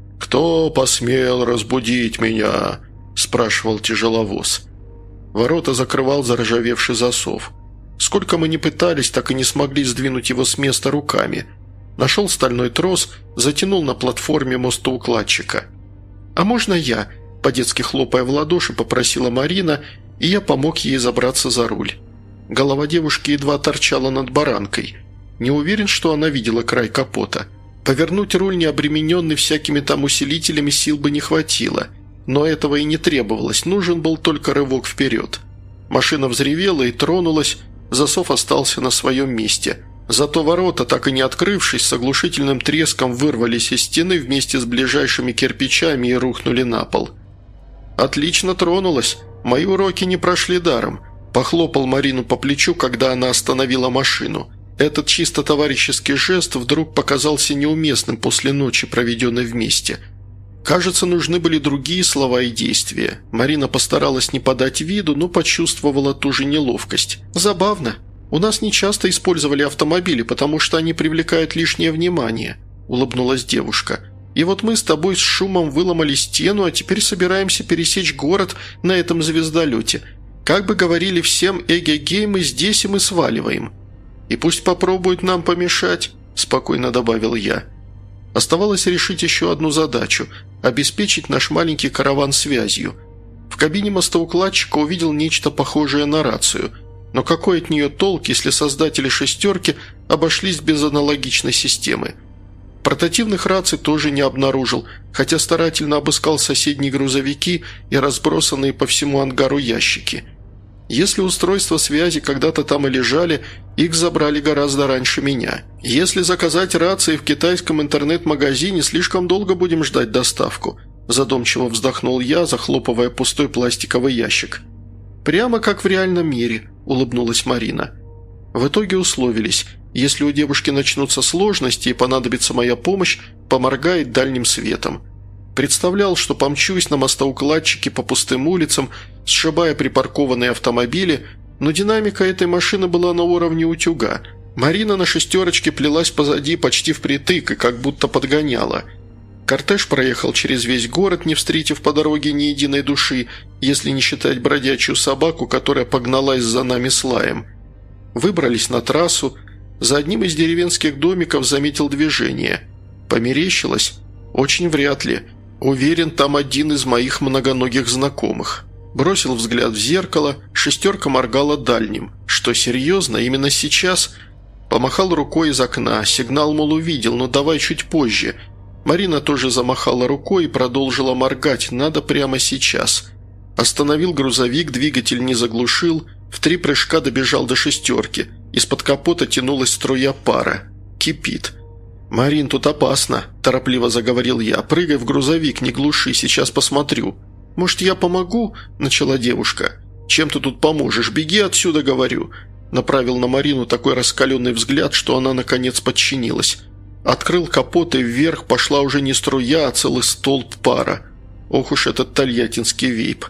«Кто посмел разбудить меня?» – спрашивал тяжеловоз. Ворота закрывал заржавевший засов. Сколько мы ни пытались, так и не смогли сдвинуть его с места руками. Нашел стальной трос, затянул на платформе мостоукладчика. «А можно я?» – по-детски хлопая в ладоши, попросила Марина, и я помог ей забраться за руль. Голова девушки едва торчала над баранкой. Не уверен, что она видела край капота. Повернуть руль, не обремененный всякими там усилителями, сил бы не хватило. Но этого и не требовалось, нужен был только рывок вперед. Машина взревела и тронулась, засов остался на своем месте. Зато ворота, так и не открывшись, с оглушительным треском вырвались из стены вместе с ближайшими кирпичами и рухнули на пол. «Отлично тронулась. Мои уроки не прошли даром», – похлопал Марину по плечу, когда она остановила машину. Этот чисто товарищеский жест вдруг показался неуместным после ночи, проведенной вместе. Кажется, нужны были другие слова и действия. Марина постаралась не подать виду, но почувствовала ту же неловкость. «Забавно. У нас не часто использовали автомобили, потому что они привлекают лишнее внимание», – улыбнулась девушка. «И вот мы с тобой с шумом выломали стену, а теперь собираемся пересечь город на этом звездолете. Как бы говорили всем, эгегей, мы здесь и мы сваливаем». «И пусть попробуют нам помешать», – спокойно добавил я. Оставалось решить еще одну задачу – обеспечить наш маленький караван связью. В кабине мостоукладчика увидел нечто похожее на рацию. Но какой от нее толк, если создатели «шестерки» обошлись без аналогичной системы? Портативных раций тоже не обнаружил, хотя старательно обыскал соседние грузовики и разбросанные по всему ангару ящики. Если устройства связи когда-то там и лежали, их забрали гораздо раньше меня. Если заказать рации в китайском интернет-магазине, слишком долго будем ждать доставку», – задумчиво вздохнул я, захлопывая пустой пластиковый ящик. «Прямо как в реальном мире», – улыбнулась Марина. В итоге условились. Если у девушки начнутся сложности и понадобится моя помощь, поморгает дальним светом. Представлял, что помчусь на мостоукладчике по пустым улицам, сшибая припаркованные автомобили, но динамика этой машины была на уровне утюга. Марина на «шестерочке» плелась позади почти впритык и как будто подгоняла. Кортеж проехал через весь город, не встретив по дороге ни единой души, если не считать бродячую собаку, которая погналась за нами с лаем. Выбрались на трассу. За одним из деревенских домиков заметил движение. Померещилось? Очень вряд ли. Уверен, там один из моих многоногих знакомых. Бросил взгляд в зеркало, «шестерка» моргала дальним. Что, серьезно? Именно сейчас? Помахал рукой из окна. Сигнал, мол, увидел, но давай чуть позже. Марина тоже замахала рукой и продолжила моргать. Надо прямо сейчас. Остановил грузовик, двигатель не заглушил. В 3 прыжка добежал до «шестерки». Из-под капота тянулась струя пара. Кипит. «Марин, тут опасно», – торопливо заговорил я. «Прыгай в грузовик, не глуши, сейчас посмотрю». «Может, я помогу?» – начала девушка. «Чем ты тут поможешь? Беги отсюда, говорю». Направил на Марину такой раскаленный взгляд, что она, наконец, подчинилась. Открыл капот, и вверх пошла уже не струя, а целый столб пара. Ох уж этот тольяттинский вейп.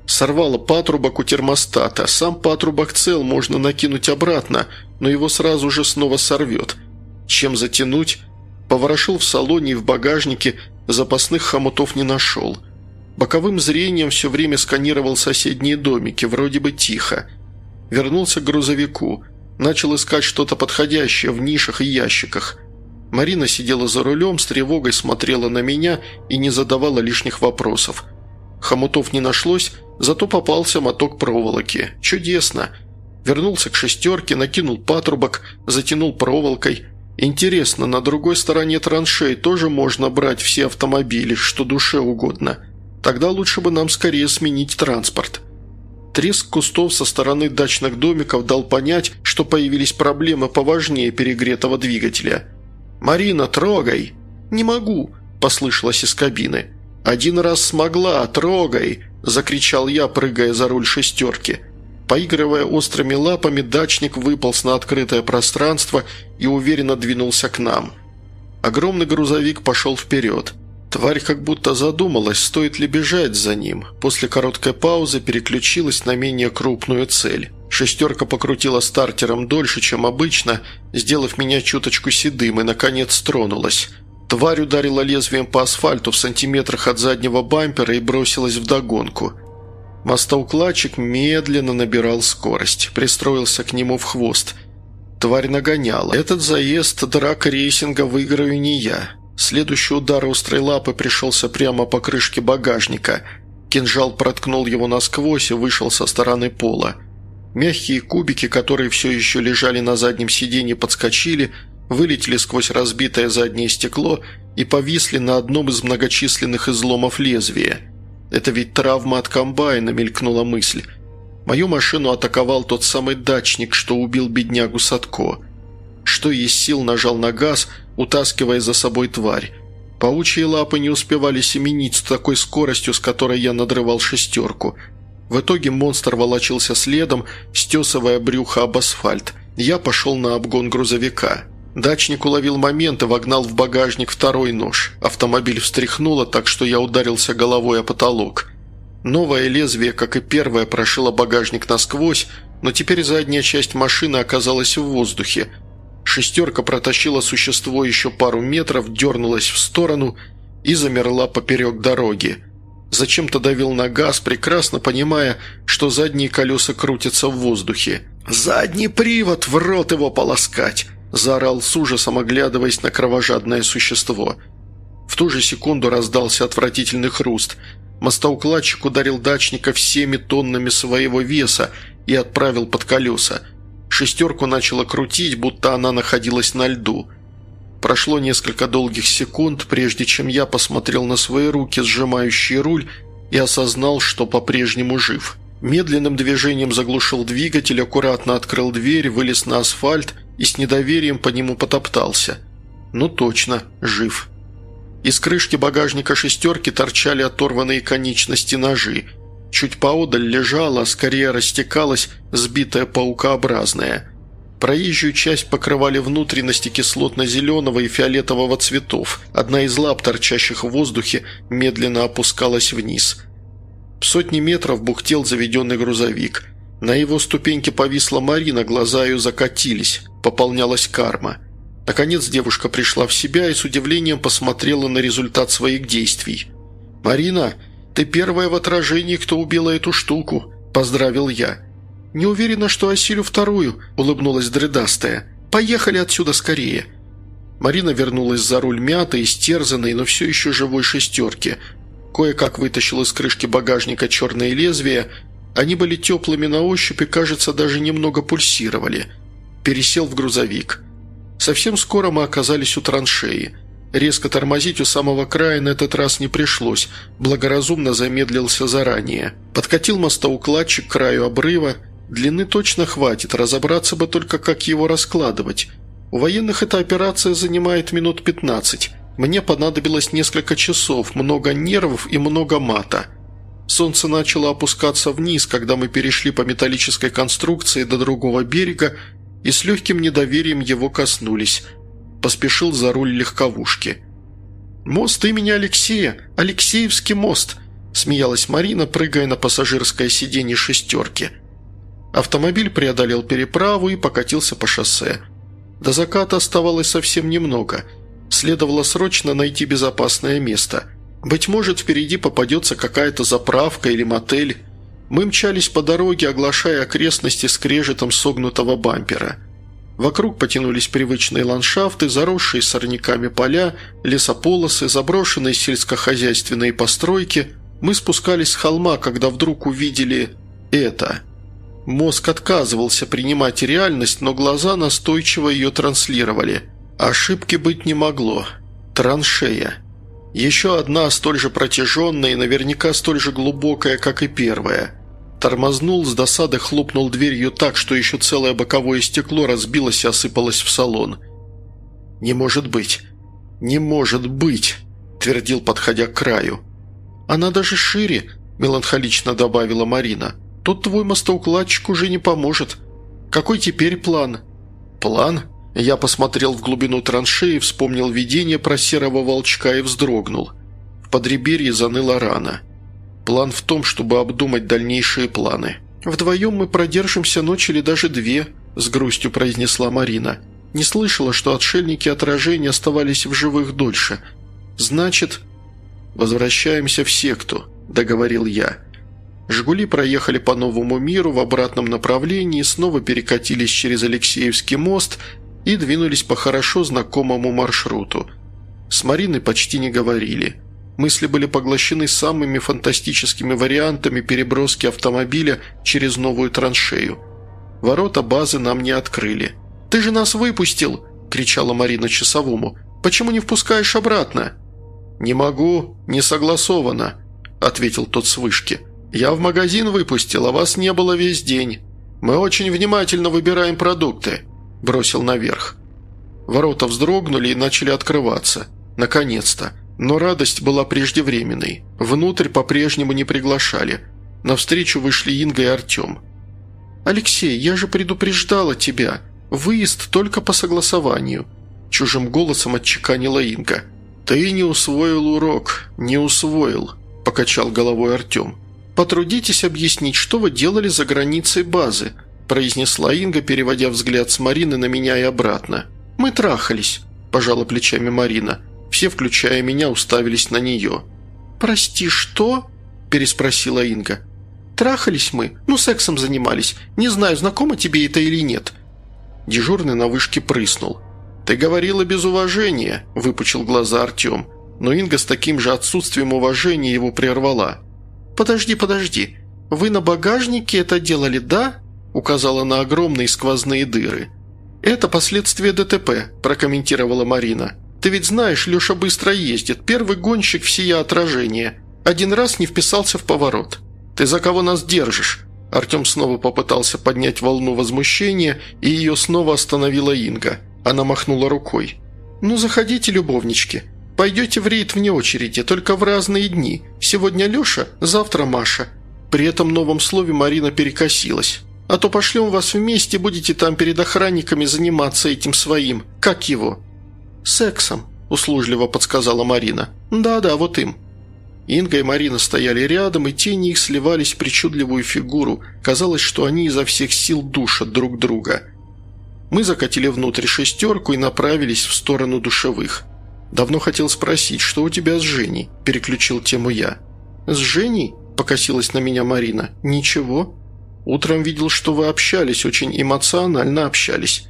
Сорвало патрубок у термостата. Сам патрубок цел, можно накинуть обратно, но его сразу же снова сорвет. Чем затянуть? Поворошил в салоне и в багажнике, запасных хомутов не нашел. Боковым зрением все время сканировал соседние домики, вроде бы тихо. Вернулся к грузовику. Начал искать что-то подходящее в нишах и ящиках. Марина сидела за рулем, с тревогой смотрела на меня и не задавала лишних вопросов. Хомутов не нашлось, зато попался моток проволоки. Чудесно. Вернулся к шестерке, накинул патрубок, затянул проволокой. Интересно, на другой стороне траншей тоже можно брать все автомобили, что душе угодно. Тогда лучше бы нам скорее сменить транспорт. Треск кустов со стороны дачных домиков дал понять, что появились проблемы поважнее перегретого двигателя. «Марина, трогай!» «Не могу», – послышалось из кабины. «Один раз смогла, трогай!» – закричал я, прыгая за руль шестерки. Поигрывая острыми лапами, дачник выполз на открытое пространство и уверенно двинулся к нам. Огромный грузовик пошел вперед. Тварь как будто задумалась, стоит ли бежать за ним. После короткой паузы переключилась на менее крупную цель. Шестерка покрутила стартером дольше, чем обычно, сделав меня чуточку седым, и, наконец, тронулась. Тварь ударила лезвием по асфальту в сантиметрах от заднего бампера и бросилась вдогонку. Мостоукладчик медленно набирал скорость, пристроился к нему в хвост. Тварь нагоняла. Этот заезд драка рейсинга выиграю не я. Следующий удар острой лапы пришелся прямо по крышке багажника. Кинжал проткнул его насквозь и вышел со стороны пола. Мягкие кубики, которые все еще лежали на заднем сиденье, подскочили, вылетели сквозь разбитое заднее стекло и повисли на одном из многочисленных изломов лезвия. «Это ведь травма от комбайна», — мелькнула мысль. Мою машину атаковал тот самый дачник, что убил беднягу Садко. Что есть сил, нажал на газ, утаскивая за собой тварь. Паучьи лапы не успевали семенить с такой скоростью, с которой я надрывал шестерку. В итоге монстр волочился следом, стесывая брюхо об асфальт. Я пошел на обгон грузовика. Дачник уловил момент и вогнал в багажник второй нож. Автомобиль встряхнуло, так что я ударился головой о потолок. Новое лезвие, как и первое, прошило багажник насквозь, но теперь задняя часть машины оказалась в воздухе. Шестерка протащила существо еще пару метров, дернулась в сторону и замерла поперек дороги. Зачем-то давил на газ, прекрасно понимая, что задние колеса крутятся в воздухе. «Задний привод, в рот его полоскать!» – заорал с ужасом, оглядываясь на кровожадное существо. В ту же секунду раздался отвратительный хруст. Мостоукладчик ударил дачника всеми тоннами своего веса и отправил под колеса. Шестерку начало крутить, будто она находилась на льду. Прошло несколько долгих секунд, прежде чем я посмотрел на свои руки, сжимающие руль, и осознал, что по-прежнему жив. Медленным движением заглушил двигатель, аккуратно открыл дверь, вылез на асфальт и с недоверием по нему потоптался. Ну точно, жив. Из крышки багажника шестерки торчали оторванные конечности ножи. Чуть поодаль лежала, а скорее растекалась, сбитая паукообразная. Проезжую часть покрывали внутренности кислотно-зеленого и фиолетового цветов. Одна из лап, торчащих в воздухе, медленно опускалась вниз. В сотни метров бухтел заведенный грузовик. На его ступеньке повисла Марина, глаза ее закатились. Пополнялась карма. Наконец девушка пришла в себя и с удивлением посмотрела на результат своих действий. «Марина, ты первая в отражении, кто убила эту штуку», – поздравил я. «Не уверена, что осилю вторую», – улыбнулась дредастая. «Поехали отсюда скорее». Марина вернулась за руль мятой, истерзанной, но все еще живой шестерки. Кое-как вытащил из крышки багажника черные лезвия. Они были теплыми на ощупь и, кажется, даже немного пульсировали. Пересел в грузовик. Совсем скоро мы оказались у траншеи. Резко тормозить у самого края на этот раз не пришлось, благоразумно замедлился заранее. Подкатил мостоукладчик к краю обрыва. Длины точно хватит, разобраться бы только, как его раскладывать. У военных эта операция занимает минут 15. Мне понадобилось несколько часов, много нервов и много мата. Солнце начало опускаться вниз, когда мы перешли по металлической конструкции до другого берега и с легким недоверием его коснулись. Поспешил за руль легковушки. «Мост имени Алексея! Алексеевский мост!» – смеялась Марина, прыгая на пассажирское сиденье шестерки. Автомобиль преодолел переправу и покатился по шоссе. До заката оставалось совсем немного. Следовало срочно найти безопасное место. Быть может, впереди попадется какая-то заправка или мотель. Мы мчались по дороге, оглашая окрестности скрежетом согнутого бампера. Вокруг потянулись привычные ландшафты, заросшие сорняками поля, лесополосы, заброшенные сельскохозяйственные постройки. Мы спускались с холма, когда вдруг увидели это. Мозг отказывался принимать реальность, но глаза настойчиво ее транслировали. Ошибки быть не могло. Траншея. Еще одна столь же протяженная и наверняка столь же глубокая, как и первая. Тормознул, с досады хлопнул дверью так, что еще целое боковое стекло разбилось и осыпалось в салон. «Не может быть! Не может быть!» – твердил, подходя к краю. «Она даже шире», – меланхолично добавила Марина. «Тут твой мостоукладчик уже не поможет. Какой теперь план?» «План?» Я посмотрел в глубину траншеи, вспомнил видение про серого волчка и вздрогнул. В подреберье заныла рана. План в том, чтобы обдумать дальнейшие планы. «Вдвоем мы продержимся ночь или даже две», – с грустью произнесла Марина. «Не слышала, что отшельники отражения оставались в живых дольше. Значит...» «Возвращаемся в секту», – договорил я. «Жигули» проехали по Новому миру в обратном направлении, снова перекатились через Алексеевский мост и двинулись по хорошо знакомому маршруту. С Мариной почти не говорили. Мысли были поглощены самыми фантастическими вариантами переброски автомобиля через новую траншею. Ворота базы нам не открыли. «Ты же нас выпустил!» – кричала Марина часовому. «Почему не впускаешь обратно?» «Не могу, не согласовано», – ответил тот с вышки. «Я в магазин выпустил, а вас не было весь день. Мы очень внимательно выбираем продукты», – бросил наверх. Ворота вздрогнули и начали открываться. Наконец-то. Но радость была преждевременной. Внутрь по-прежнему не приглашали. Навстречу вышли Инга и Артем. «Алексей, я же предупреждала тебя. Выезд только по согласованию», – чужим голосом отчеканила Инга. «Ты не усвоил урок, не усвоил», – покачал головой Артем. «Потрудитесь объяснить, что вы делали за границей базы», – произнесла Инга, переводя взгляд с Марины на меня и обратно. «Мы трахались», – пожала плечами Марина. Все, включая меня, уставились на нее. «Прости, что?» – переспросила Инга. «Трахались мы? Ну, сексом занимались. Не знаю, знакомо тебе это или нет». Дежурный на вышке прыснул. «Ты говорила без уважения», – выпучил глаза Артем. Но Инга с таким же отсутствием уважения его прервала. «Подожди. Вы на багажнике это делали, да?» – указала на огромные сквозные дыры. «Это последствия ДТП», – прокомментировала Марина. «Ты ведь знаешь, Леша быстро ездит, первый гонщик всея отражения. Один раз не вписался в поворот». «Ты за кого нас держишь?» Артем снова попытался поднять волну возмущения, и ее снова остановила Инга. Она махнула рукой. «Ну, заходите, любовнички. Пойдете в рейд вне очереди, только в разные дни. Сегодня Леша, завтра Маша». При этом новом слове Марина перекосилась. «А то пошлем вас вместе, будете там перед охранниками заниматься этим своим. Как его?» «Сексом», – услужливо подсказала Марина. «Да, вот им». Инга и Марина стояли рядом, и тени их сливались в причудливую фигуру. Казалось, что они изо всех сил душат друг друга. Мы закатили внутрь шестерку и направились в сторону душевых. «Давно хотел спросить, что у тебя с Женей?» – переключил тему я. «С Женей?» – покосилась на меня Марина. «Ничего. Утром видел, что вы общались, очень эмоционально общались.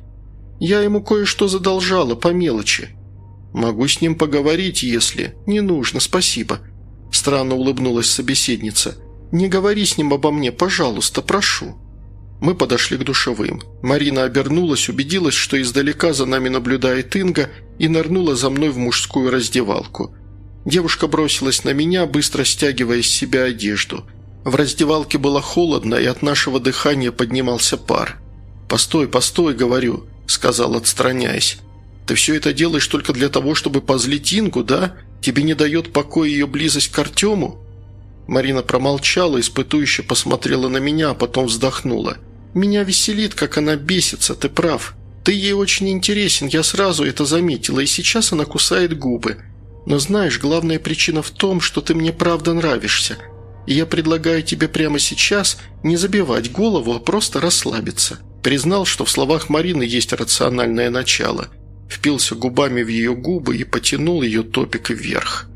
Я ему кое-что задолжала, по мелочи. Могу с ним поговорить, если...» «Не нужно, спасибо». Странно улыбнулась собеседница. «Не говори с ним обо мне, пожалуйста, прошу». Мы подошли к душевым. Марина обернулась, убедилась, что издалека за нами наблюдает Инга, и нырнула за мной в мужскую раздевалку. Девушка бросилась на меня, быстро стягивая с себя одежду. В раздевалке было холодно, и от нашего дыхания поднимался пар. «Постой, — говорю», — сказал, отстраняясь. «Ты все это делаешь только для того, чтобы позлить Ингу, да? Тебе не дает покоя ее близость к Артему?» Марина промолчала, испытующе посмотрела на меня, а потом вздохнула. «Меня веселит, как она бесится, ты прав. Ты ей очень интересен, я сразу это заметила, и сейчас она кусает губы. Но знаешь, главная причина в том, что ты мне правда нравишься. и я предлагаю тебе прямо сейчас не забивать голову, а просто расслабиться». Признал, что в словах Марины есть рациональное начало. Впился губами в ее губы и потянул ее топик вверх.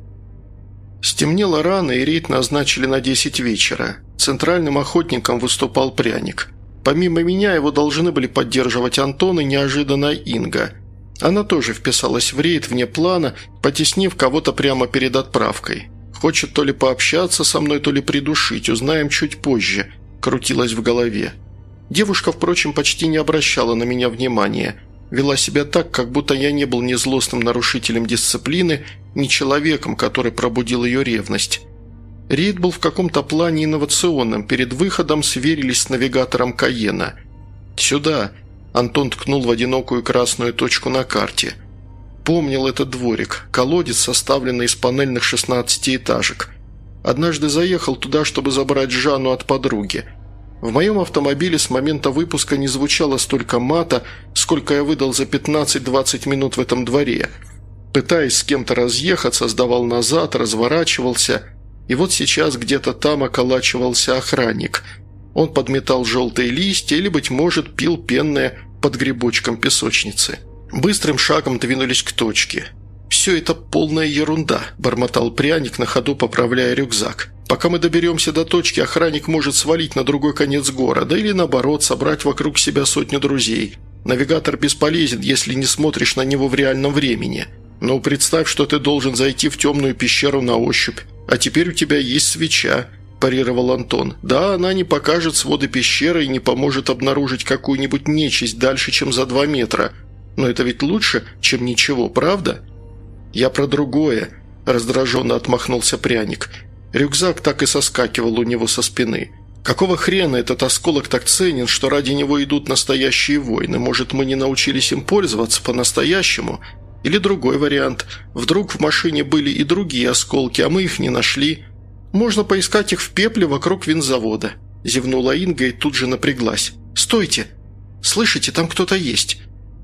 Стемнело рано, и рейд назначили на 10 вечера. Центральным охотником выступал Пряник. Помимо меня его должны были поддерживать Антон и неожиданно Инга. Она тоже вписалась в рейд вне плана, потеснив кого-то прямо перед отправкой. «Хочет то ли пообщаться со мной, то ли придушить, узнаем чуть позже», – крутилась в голове. Девушка, впрочем, почти не обращала на меня внимания. Вела себя так, как будто я не был ни злостным нарушителем дисциплины, ни человеком, который пробудил ее ревность. Рейд был в каком-то плане инновационным. Перед выходом сверились с навигатором Кайена. «Сюда!» – Антон ткнул в одинокую красную точку на карте. Помнил этот дворик, колодец, составленный из панельных 16-этажек. Однажды заехал туда, чтобы забрать Жанну от подруги. В моем автомобиле с момента выпуска не звучало столько мата, сколько я выдал за 15-20 минут в этом дворе. Пытаясь с кем-то разъехаться, сдавал назад, разворачивался, и вот сейчас где-то там околачивался охранник. Он подметал желтые листья или, быть может, пил пенное под грибочком песочницы. Быстрым шагом двинулись к точке. «Все это полная ерунда», – бормотал Пряник, на ходу поправляя рюкзак. «Пока мы доберемся до точки, охранник может свалить на другой конец города или, наоборот, собрать вокруг себя сотню друзей. Навигатор бесполезен, если не смотришь на него в реальном времени. Но представь, что ты должен зайти в темную пещеру на ощупь. А теперь у тебя есть свеча», – парировал Антон. «Да, она не покажет своды пещеры и не поможет обнаружить какую-нибудь нечисть дальше, чем за 2 метра. Но это ведь лучше, чем ничего, правда?» «Я про другое», – раздраженно отмахнулся Пряник. Рюкзак так и соскакивал у него со спины. «Какого хрена этот осколок так ценен, что ради него идут настоящие войны? Может, мы не научились им пользоваться по-настоящему? Или другой вариант. Вдруг в машине были и другие осколки, а мы их не нашли? Можно поискать их в пепле вокруг винзавода», – зевнула Инга и тут же напряглась. «Стойте! Слышите, там кто-то есть!»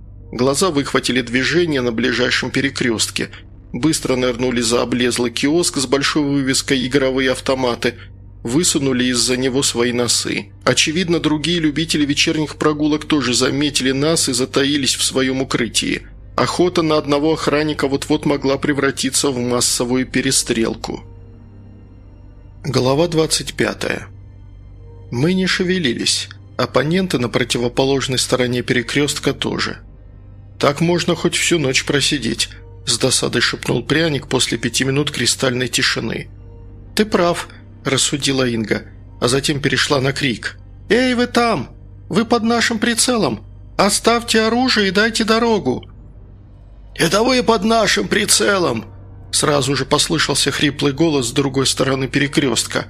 Глаза выхватили движение на ближайшем перекрестке. Быстро нырнули за облезлый киоск с большой вывеской «Игровые автоматы», высунули из-за него свои носы. Очевидно, другие любители вечерних прогулок тоже заметили нас и затаились в своем укрытии. Охота на одного охранника вот-вот могла превратиться в массовую перестрелку. Глава 25. Мы не шевелились. Оппоненты на противоположной стороне перекрестка тоже. «Так можно хоть всю ночь просидеть», – с досадой шепнул Пряник после 5 минут кристальной тишины. «Ты прав», – рассудила Инга, а затем перешла на крик. «Эй, вы там! Вы под нашим прицелом! Оставьте оружие и дайте дорогу!» «Это вы под нашим прицелом!» – сразу же послышался хриплый голос с другой стороны перекрестка.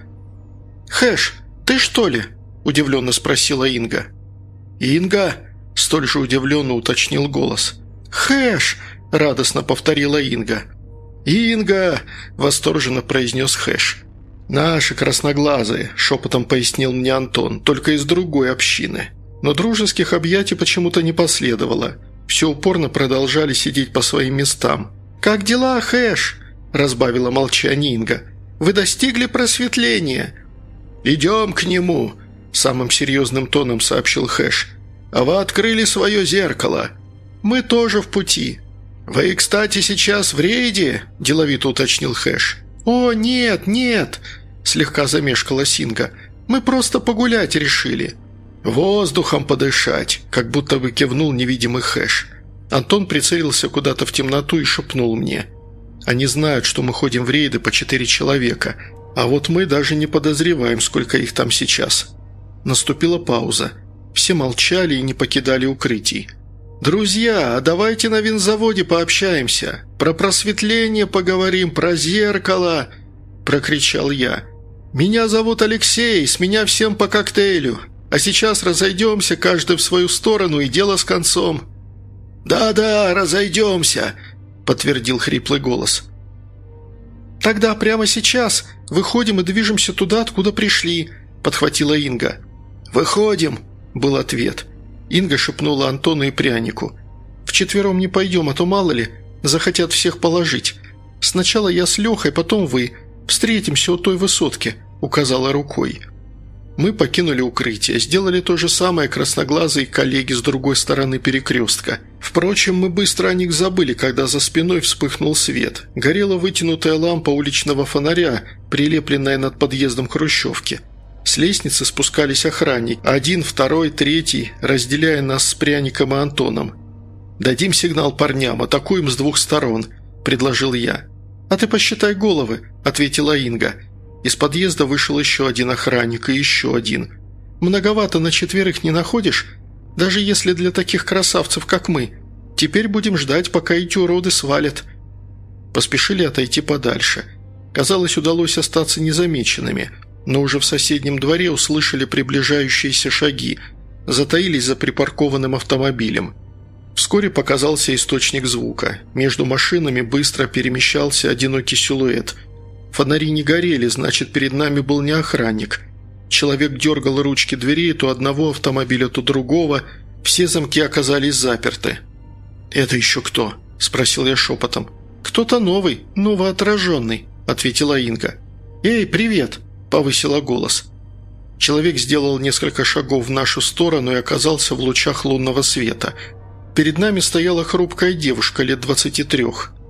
«Хэш, ты что ли?» – удивленно спросила Инга. «Инга?» – столь же удивленно уточнил голос. «Хэш!» – радостно повторила Инга. «Инга!» – восторженно произнес Хэш. «Наши красноглазые», – шепотом пояснил мне Антон, – «только из другой общины». Но дружеских объятий почему-то не последовало. Все упорно продолжали сидеть по своим местам. «Как дела, Хэш?» – разбавила молчание Инга. «Вы достигли просветления?» «Идем к нему», – самым серьезным тоном сообщил Хэш. «А вы открыли свое зеркало. Мы тоже в пути». «Вы, кстати, сейчас в рейде?» – деловито уточнил Хэш. «О, нет, нет!» – слегка замешкалась Инга. «Мы просто погулять решили». «Воздухом подышать», – как будто бы кивнул невидимый Хэш. Антон прицелился куда-то в темноту и шепнул мне. «Они знают, что мы ходим в рейды по 4 человека, а вот мы даже не подозреваем, сколько их там сейчас». Наступила пауза. Все молчали и не покидали укрытий. «Друзья, а давайте на винзаводе пообщаемся. Про просветление поговорим, про зеркало!» – прокричал я. «Меня зовут Алексей, с меня всем по коктейлю. А сейчас разойдемся, каждый в свою сторону, и дело с концом». «Да-да, разойдемся», – подтвердил хриплый голос. «Тогда прямо сейчас выходим и движемся туда, откуда пришли», – подхватила Инга. «Выходим», – был ответ. Инга шепнула Антону и Прянику. «Вчетвером не пойдем, а то, мало ли, захотят всех положить. Сначала я с Лехой, потом вы. Встретимся у той высотки. – указала рукой. Мы покинули укрытие, сделали то же самое красноглазые коллеги с другой стороны перекрестка. Впрочем, мы быстро о них забыли, когда за спиной вспыхнул свет. Горела вытянутая лампа уличного фонаря, прилепленная над подъездом хрущевки. С лестницы спускались охранники, один, второй, третий, разделяя нас с Пряником и Антоном. «Дадим сигнал парням, атакуем с двух сторон», – предложил я. «А ты посчитай головы», – ответила Инга. Из подъезда вышел еще один охранник и еще один. «Многовато на четверых не находишь? Даже если для таких красавцев, как мы. Теперь будем ждать, пока эти уроды свалят». Поспешили отойти подальше. Казалось, удалось остаться незамеченными, но уже в соседнем дворе услышали приближающиеся шаги, затаились за припаркованным автомобилем. Вскоре показался источник звука. Между машинами быстро перемещался одинокий силуэт – фонари не горели, значит, перед нами был не охранник. Человек дергал ручки дверей то одного автомобиля, то другого. Все замки оказались заперты. «Это еще кто?» – спросил я шепотом. «Кто-то новый, новоотраженный», – ответила Инга. «Эй, привет!» – повысила голос. Человек сделал несколько шагов в нашу сторону и оказался в лучах лунного света. Перед нами стояла хрупкая девушка лет 23.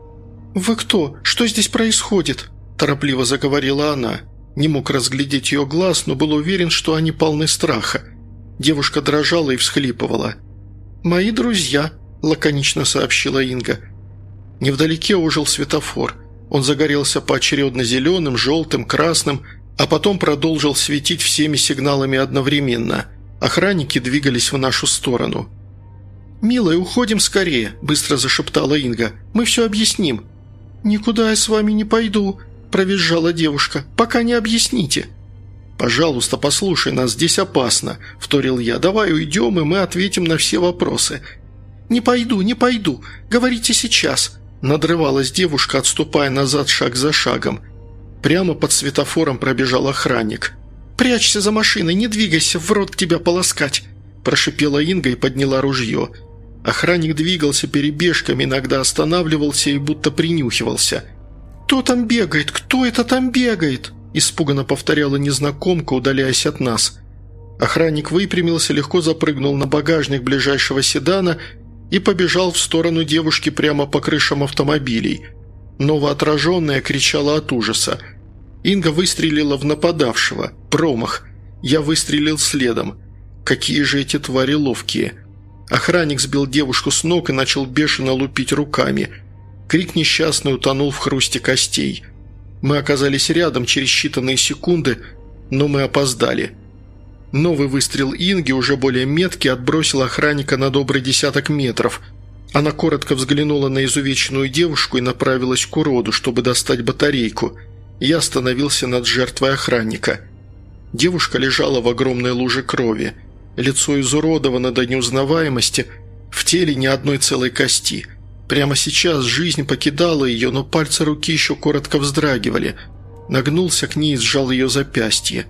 «Вы кто? Что здесь происходит?» – торопливо заговорила она. Не мог разглядеть ее глаз, но был уверен, что они полны страха. Девушка дрожала и всхлипывала. «Мои друзья», – лаконично сообщила Инга. Невдалеке ожил светофор. Он загорелся поочередно зеленым, желтым, красным, а потом продолжил светить всеми сигналами одновременно. Охранники двигались в нашу сторону. «Милая, уходим скорее», – быстро зашептала Инга. «Мы все объясним». «Никуда я с вами не пойду», – провизжала девушка, – «пока не объясните». «Пожалуйста, послушай нас, здесь опасно», – вторил я. «Давай уйдем, и мы ответим на все вопросы». «Не пойду, не пойду. Говорите сейчас», – надрывалась девушка, отступая назад шаг за шагом. Прямо под светофором пробежал охранник. «Прячься за машиной, не двигайся, в рот тебя полоскать», – прошипела Инга и подняла ружье. Охранник двигался перебежками, иногда останавливался и будто принюхивался. «Кто там бегает? Кто это там бегает?» – испуганно повторяла незнакомка, удаляясь от нас. Охранник выпрямился, легко запрыгнул на багажник ближайшего седана и побежал в сторону девушки прямо по крышам автомобилей. Новоотраженная кричала от ужаса. Инга выстрелила в нападавшего. Промах. Я выстрелил следом. Какие же эти твари ловкие. Охранник сбил девушку с ног и начал бешено лупить руками. Крик несчастный утонул в хрусте костей. Мы оказались рядом через считанные секунды, но мы опоздали. Новый выстрел Инги, уже более меткий, отбросил охранника на добрый 10 метров. Она коротко взглянула на изувеченную девушку и направилась к уроду, чтобы достать батарейку. Я остановился над жертвой охранника. Девушка лежала в огромной луже крови. Лицо изуродовано до неузнаваемости, в теле ни одной целой кости. Прямо сейчас жизнь покидала ее, но пальцы руки еще коротко вздрагивали. Нагнулся к ней и сжал ее запястье.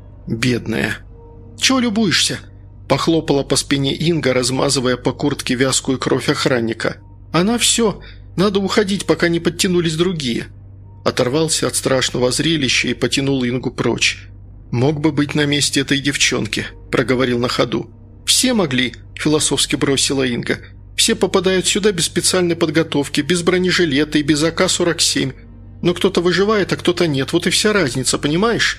Бедная. «Чего любуешься?» – похлопала по спине Инга, размазывая по куртке вязкую кровь охранника. «Она все. Надо уходить, пока не подтянулись другие». Оторвался от страшного зрелища и потянул Ингу прочь. «Мог бы быть на месте этой девчонки», – проговорил на ходу. «Все могли», – философски бросила Инга. «Все попадают сюда без специальной подготовки, без бронежилета и без АК-47. Но кто-то выживает, а кто-то нет. Вот и вся разница, понимаешь?»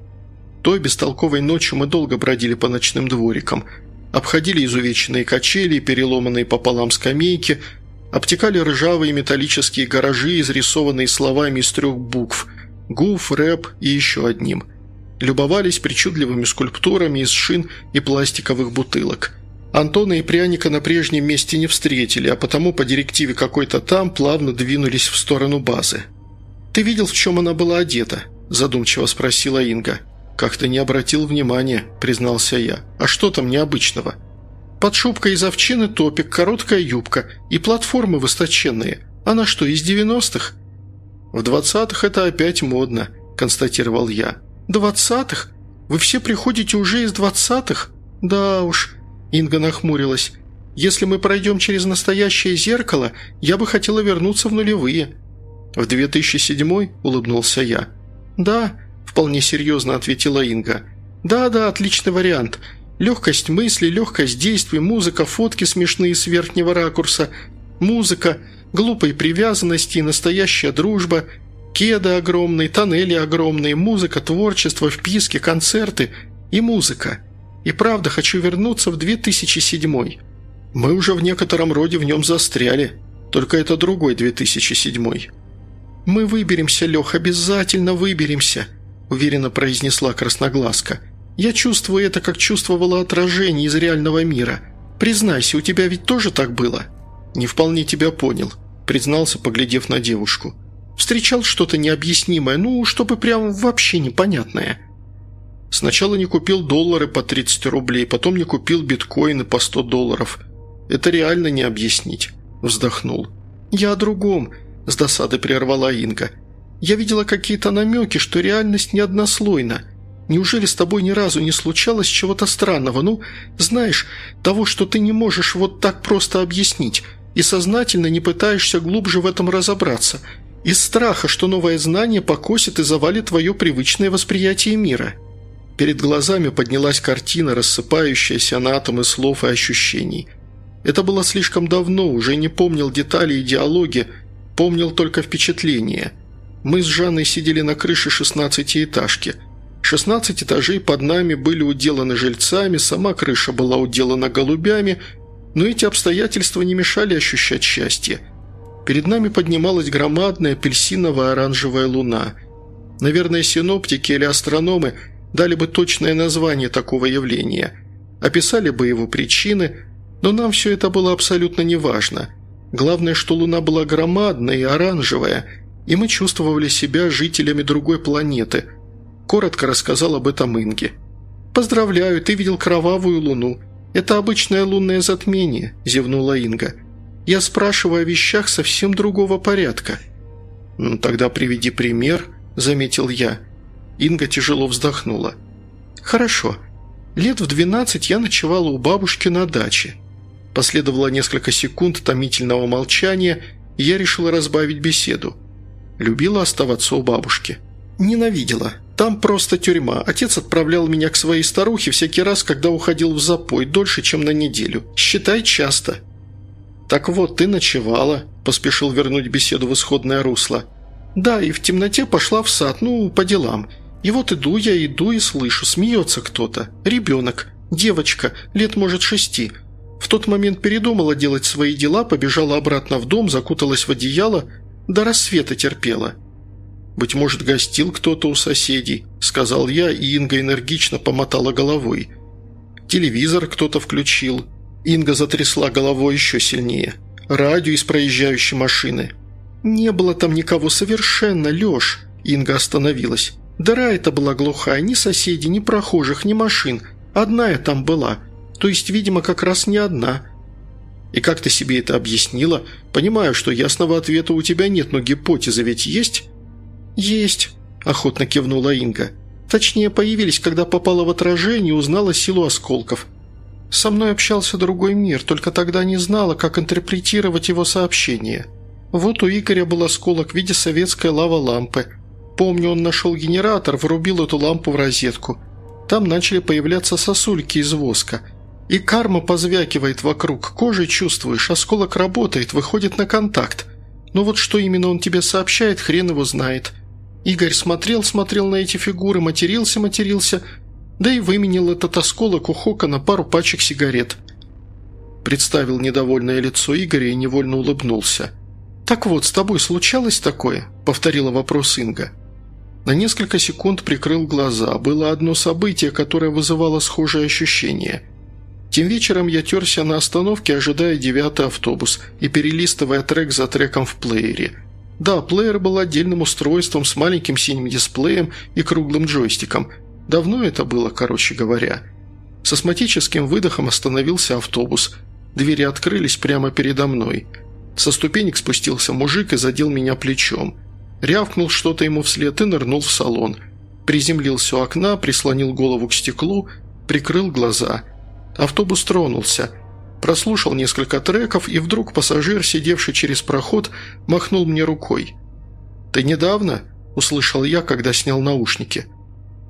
Той бестолковой ночью мы долго бродили по ночным дворикам. Обходили изувеченные качели, переломанные пополам скамейки, обтекали ржавые металлические гаражи, изрисованные словами из 3 букв – ГУФ, рэп и еще одним. Любовались причудливыми скульптурами из шин и пластиковых бутылок. Антона и Пряника на прежнем месте не встретили, а потому по директиве какой-то там плавно двинулись в сторону базы. «Ты видел, в чем она была одета?» – задумчиво спросила Инга. «Как-то не обратил внимания», – признался я. «А что там необычного?» «Под шубкой из овчины топик, короткая юбка и платформы высоченные. Она что, из 90-х?» «В 20-х это опять модно», – констатировал я. «20-х? Вы все приходите уже из 20-х? Да уж», – Инга нахмурилась. «Если мы пройдем через настоящее зеркало, я бы хотела вернуться в нулевые». «В 2007-й?» – улыбнулся я. «Да, вполне серьезно ответила Инга. «Да, отличный вариант. Легкость мысли, легкость действий, музыка, фотки смешные с верхнего ракурса, музыка, глупые привязанности и настоящая дружба, кеды огромные, тоннели огромные, музыка, творчество, вписки, концерты и музыка. И правда, хочу вернуться в 2007. Мы уже в некотором роде в нем застряли, только это другой 2007. «Мы выберемся, Лех, обязательно выберемся», – уверенно произнесла Красноглазка. «Я чувствую это, как чувствовала отражение из реального мира. Признайся, у тебя ведь тоже так было?» «Не вполне тебя понял», – признался, поглядев на девушку. «Встречал что-то необъяснимое, чтобы прям вообще непонятное». «Сначала не купил доллары по 30 рублей, потом не купил биткоины по 100 долларов. Это реально не объяснить», – вздохнул. «Я о другом», – с досадой прервала Инга. «Я видела какие-то намеки, что реальность не однослойна. Неужели с тобой ни разу не случалось чего-то странного? Знаешь, того, что ты не можешь вот так просто объяснить, и сознательно не пытаешься глубже в этом разобраться, из страха, что новое знание покосит и завалит твое привычное восприятие мира». Перед глазами поднялась картина, рассыпающаяся на атомы слов и ощущений. Это было слишком давно, уже не помнил детали и диалоги, помнил только впечатления. Мы с Жанной сидели на крыше 16-этажки. 16 этажей под нами были уделаны жильцами, сама крыша была уделана голубями, но эти обстоятельства не мешали ощущать счастье. Перед нами поднималась громадная апельсиновая оранжевая луна. Наверное, синоптики или астрономы дали бы точное название такого явления, описали бы его причины, но нам все это было абсолютно неважно. Главное, что луна была громадная и оранжевая, и мы чувствовали себя жителями другой планеты. Коротко рассказал об этом Инге. «Поздравляю, ты видел кровавую луну. Это обычное лунное затмение», – зевнула Инга. «Я спрашиваю о вещах совсем другого порядка». «Тогда приведи пример», – заметил я. Инга тяжело вздохнула. «Хорошо. Лет в 12 я ночевала у бабушки на даче». Последовало несколько секунд томительного молчания, и я решила разбавить беседу. Любила оставаться у бабушки. «Ненавидела. Там просто тюрьма. Отец отправлял меня к своей старухе всякий раз, когда уходил в запой, дольше, чем на неделю. Считай, часто». «Так вот, ты ночевала», – поспешил вернуть беседу в исходное русло. «Да, и в темноте пошла в сад, по делам. И вот иду и слышу, смеется кто-то. Ребенок, девочка, лет, может, 6. В тот момент передумала делать свои дела, побежала обратно в дом, закуталась в одеяло, до рассвета терпела». «Быть может, гостил кто-то у соседей», – сказал я, и Инга энергично помотала головой. «Телевизор кто-то включил». Инга затрясла головой еще сильнее. «Радио из проезжающей машины». «Не было там никого совершенно, Леш», – Инга остановилась. «Дыра эта была глухая, ни соседей, ни прохожих, ни машин. Одна я там была. То есть, видимо, как раз не одна». «И как ты себе это объяснила? Понимаю, что ясного ответа у тебя нет, но гипотеза ведь есть?» «Есть», – охотно кивнула Инга. «Точнее, появились, когда попала в отражение и узнала силу осколков. Со мной общался другой мир, только тогда не знала, как интерпретировать его сообщение. Вот у Игоря был осколок в виде советской лава-лампы. Помню, он нашел генератор, врубил эту лампу в розетку. Там начали появляться сосульки из воска. И карма позвякивает вокруг, кожей чувствуешь, осколок работает, выходит на контакт. Но вот что именно он тебе сообщает, хрен его знает. Игорь смотрел на эти фигуры, матерился, да и выменил этот осколок у Хока на пару пачек сигарет». Представил недовольное лицо Игоря и невольно улыбнулся. «Так вот, с тобой случалось такое?» – повторила вопрос Инга. На несколько секунд прикрыл глаза. Было одно событие, которое вызывало схожие ощущения. Тем вечером я терся на остановке, ожидая 9-й автобус и перелистывая трек за треком в плеере. Да, плеер был отдельным устройством с маленьким синим дисплеем и круглым джойстиком. Давно это было, короче говоря. С астматическим выдохом остановился автобус. Двери открылись прямо передо мной. Со ступенек спустился мужик и задел меня плечом. Рявкнул что-то ему вслед и нырнул в салон. Приземлился у окна, прислонил голову к стеклу, прикрыл глаза. Автобус тронулся. Прослушал несколько треков, и вдруг пассажир, сидевший через проход, махнул мне рукой. «Ты недавно?» – услышал я, когда снял наушники.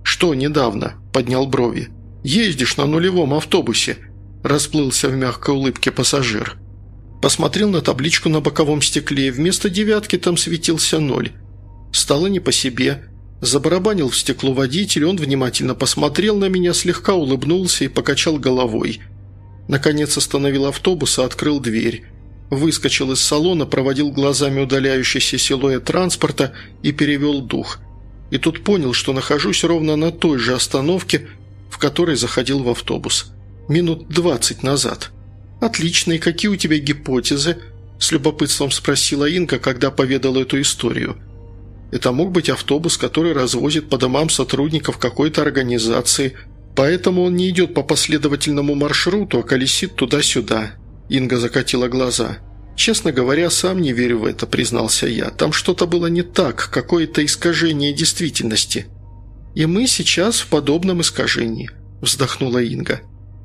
«Что недавно?» – поднял брови. «Ездишь на нулевом автобусе», – расплылся в мягкой улыбке пассажир. Посмотрел на табличку на боковом стекле, вместо 9 там светился 0. Стало не по себе. Забарабанил в стекло водитель, он внимательно посмотрел на меня, слегка улыбнулся и покачал головой. Наконец остановил автобус и открыл дверь. Выскочил из салона, проводил глазами удаляющийся силуэт транспорта и перевел дух. И тут понял, что нахожусь ровно на той же остановке, в которой заходил в автобус. Минут 20 назад. «Отлично, и какие у тебя гипотезы?» – с любопытством спросила Инга, когда поведала эту историю. «Это мог быть автобус, который развозит по домам сотрудников какой-то организации, поэтому он не идет по последовательному маршруту, а колесит туда-сюда». Инга закатила глаза. «Честно говоря, сам не верю в это», – признался я. «Там что-то было не так, какое-то искажение действительности». «И мы сейчас в подобном искажении», – вздохнула Инга.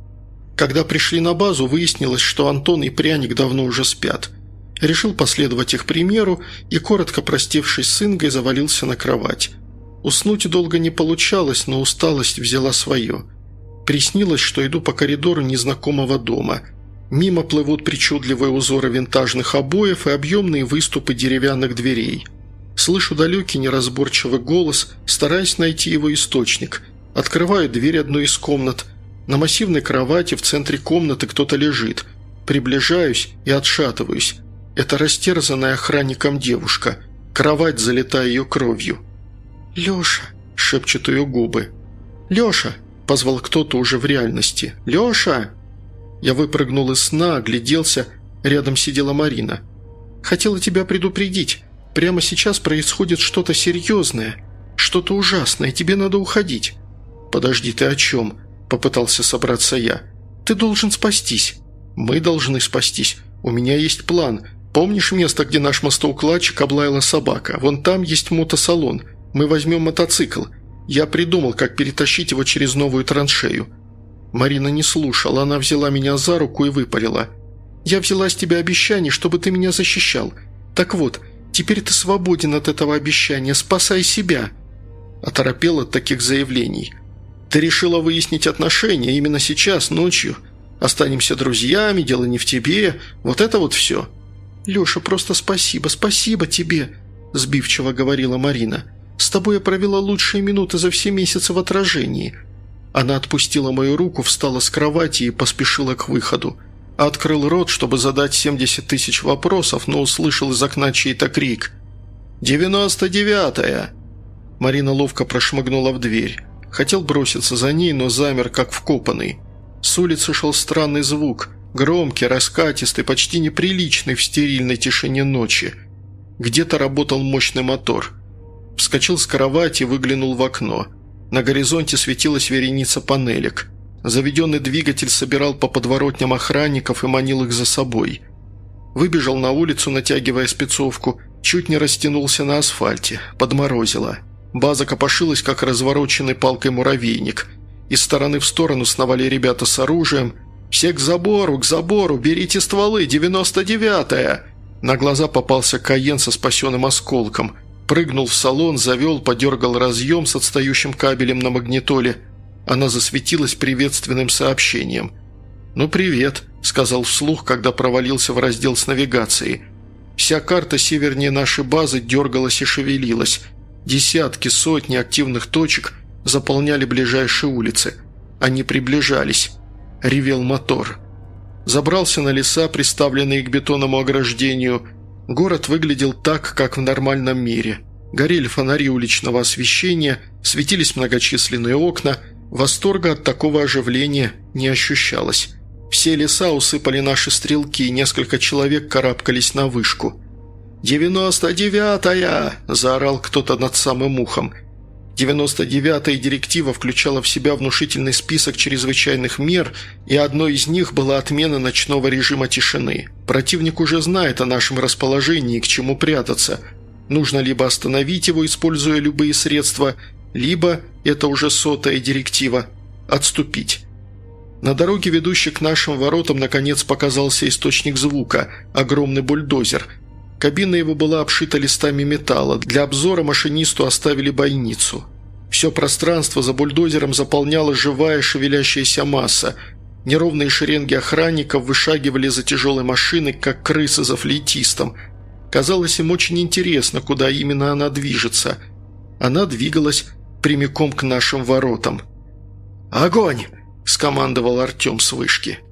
Когда пришли на базу, выяснилось, что Антон и Пряник давно уже спят. Решил последовать их примеру и, коротко простившись с Ингой, завалился на кровать. Уснуть долго не получалось, но усталость взяла свое. Приснилось, что иду по коридору незнакомого дома. Мимо плывут причудливые узоры винтажных обоев и объемные выступы деревянных дверей. Слышу далекий неразборчивый голос, стараясь найти его источник. Открываю дверь одной из комнат. На массивной кровати в центре комнаты кто-то лежит. Приближаюсь и отшатываюсь. Это растерзанная охранником девушка. Кровать залита ее кровью. «Леша!» – шепчут ее губы. «Леша!» – позвал кто-то уже в реальности. «Леша!» Я выпрыгнул из сна, огляделся. Рядом сидела Марина. «Хотела тебя предупредить. Прямо сейчас происходит что-то серьезное. Что-то ужасное. Тебе надо уходить». «Подожди, ты о чем?» – попытался собраться я. «Ты должен спастись». «Мы должны спастись. У меня есть план. Помнишь место, где наш мостоукладчик облаяла собака? Вон там есть мотосалон. Мы возьмем мотоцикл. Я придумал, как перетащить его через новую траншею». Марина не слушала, она взяла меня за руку и выпалила. «Я взяла с тебя обещание, чтобы ты меня защищал. Так вот, теперь ты свободен от этого обещания, спасай себя». Оторопел от таких заявлений. «Ты решила выяснить отношения именно сейчас, ночью? Останемся друзьями, дело не в тебе, вот это вот все». «Леша, просто спасибо, спасибо тебе», – сбивчиво говорила Марина. «С тобой я провела лучшие минуты за все месяцы в отражении». Она отпустила мою руку, встала с кровати и поспешила к выходу. Открыл рот, чтобы задать 70 тысяч вопросов, но услышал из окна чей-то крик. «99-я!» Марина ловко прошмыгнула в дверь. Хотел броситься за ней, но замер, как вкопанный. С улицы шел странный звук, громкий, раскатистый, почти неприличный в стерильной тишине ночи. Где-то работал мощный мотор. Вскочил с кровати и выглянул в окно. На горизонте светилась вереница панелек. Заведенный двигатель собирал по подворотням охранников и манил их за собой. Выбежал на улицу, натягивая спецовку, чуть не растянулся на асфальте, подморозило. База копошилась, как развороченный палкой муравейник. Из стороны в сторону сновали ребята с оружием. «Все к забору, берите стволы, 99-я!» На глаза попался Кайен со спасенным осколком. Прыгнул в салон, завел, подергал разъем с отстающим кабелем на магнитоле. Она засветилась приветственным сообщением. «Ну, привет», – сказал вслух, когда провалился в раздел с навигацией. Вся карта севернее нашей базы дергалась и шевелилась. Десятки, сотни активных точек заполняли ближайшие улицы. Они приближались. Ревел мотор. Забрался на леса, приставленные к бетонному ограждению. Город выглядел так, как в нормальном мире. Горели фонари уличного освещения, светились многочисленные окна. Восторга от такого оживления не ощущалось. Все леса усыпали наши стрелки, несколько человек карабкались на вышку. «99-я!» – заорал кто-то над самым ухом. 99-я директива включала в себя внушительный список чрезвычайных мер, и одной из них была отмена ночного режима тишины. Противник уже знает о нашем расположении и к чему прятаться. Нужно либо остановить его, используя любые средства, либо, это уже 100-я директива, отступить. На дороге, ведущей к нашим воротам, наконец показался источник звука – огромный бульдозер. Кабина его была обшита листами металла. Для обзора машинисту оставили бойницу. Все пространство за бульдозером заполняла живая шевелящаяся масса. Неровные шеренги охранников вышагивали за тяжелой машиной, как крысы за флейтистом. Казалось им очень интересно, куда именно она движется. Она двигалась прямиком к нашим воротам. «Огонь!» – скомандовал Артем с вышки.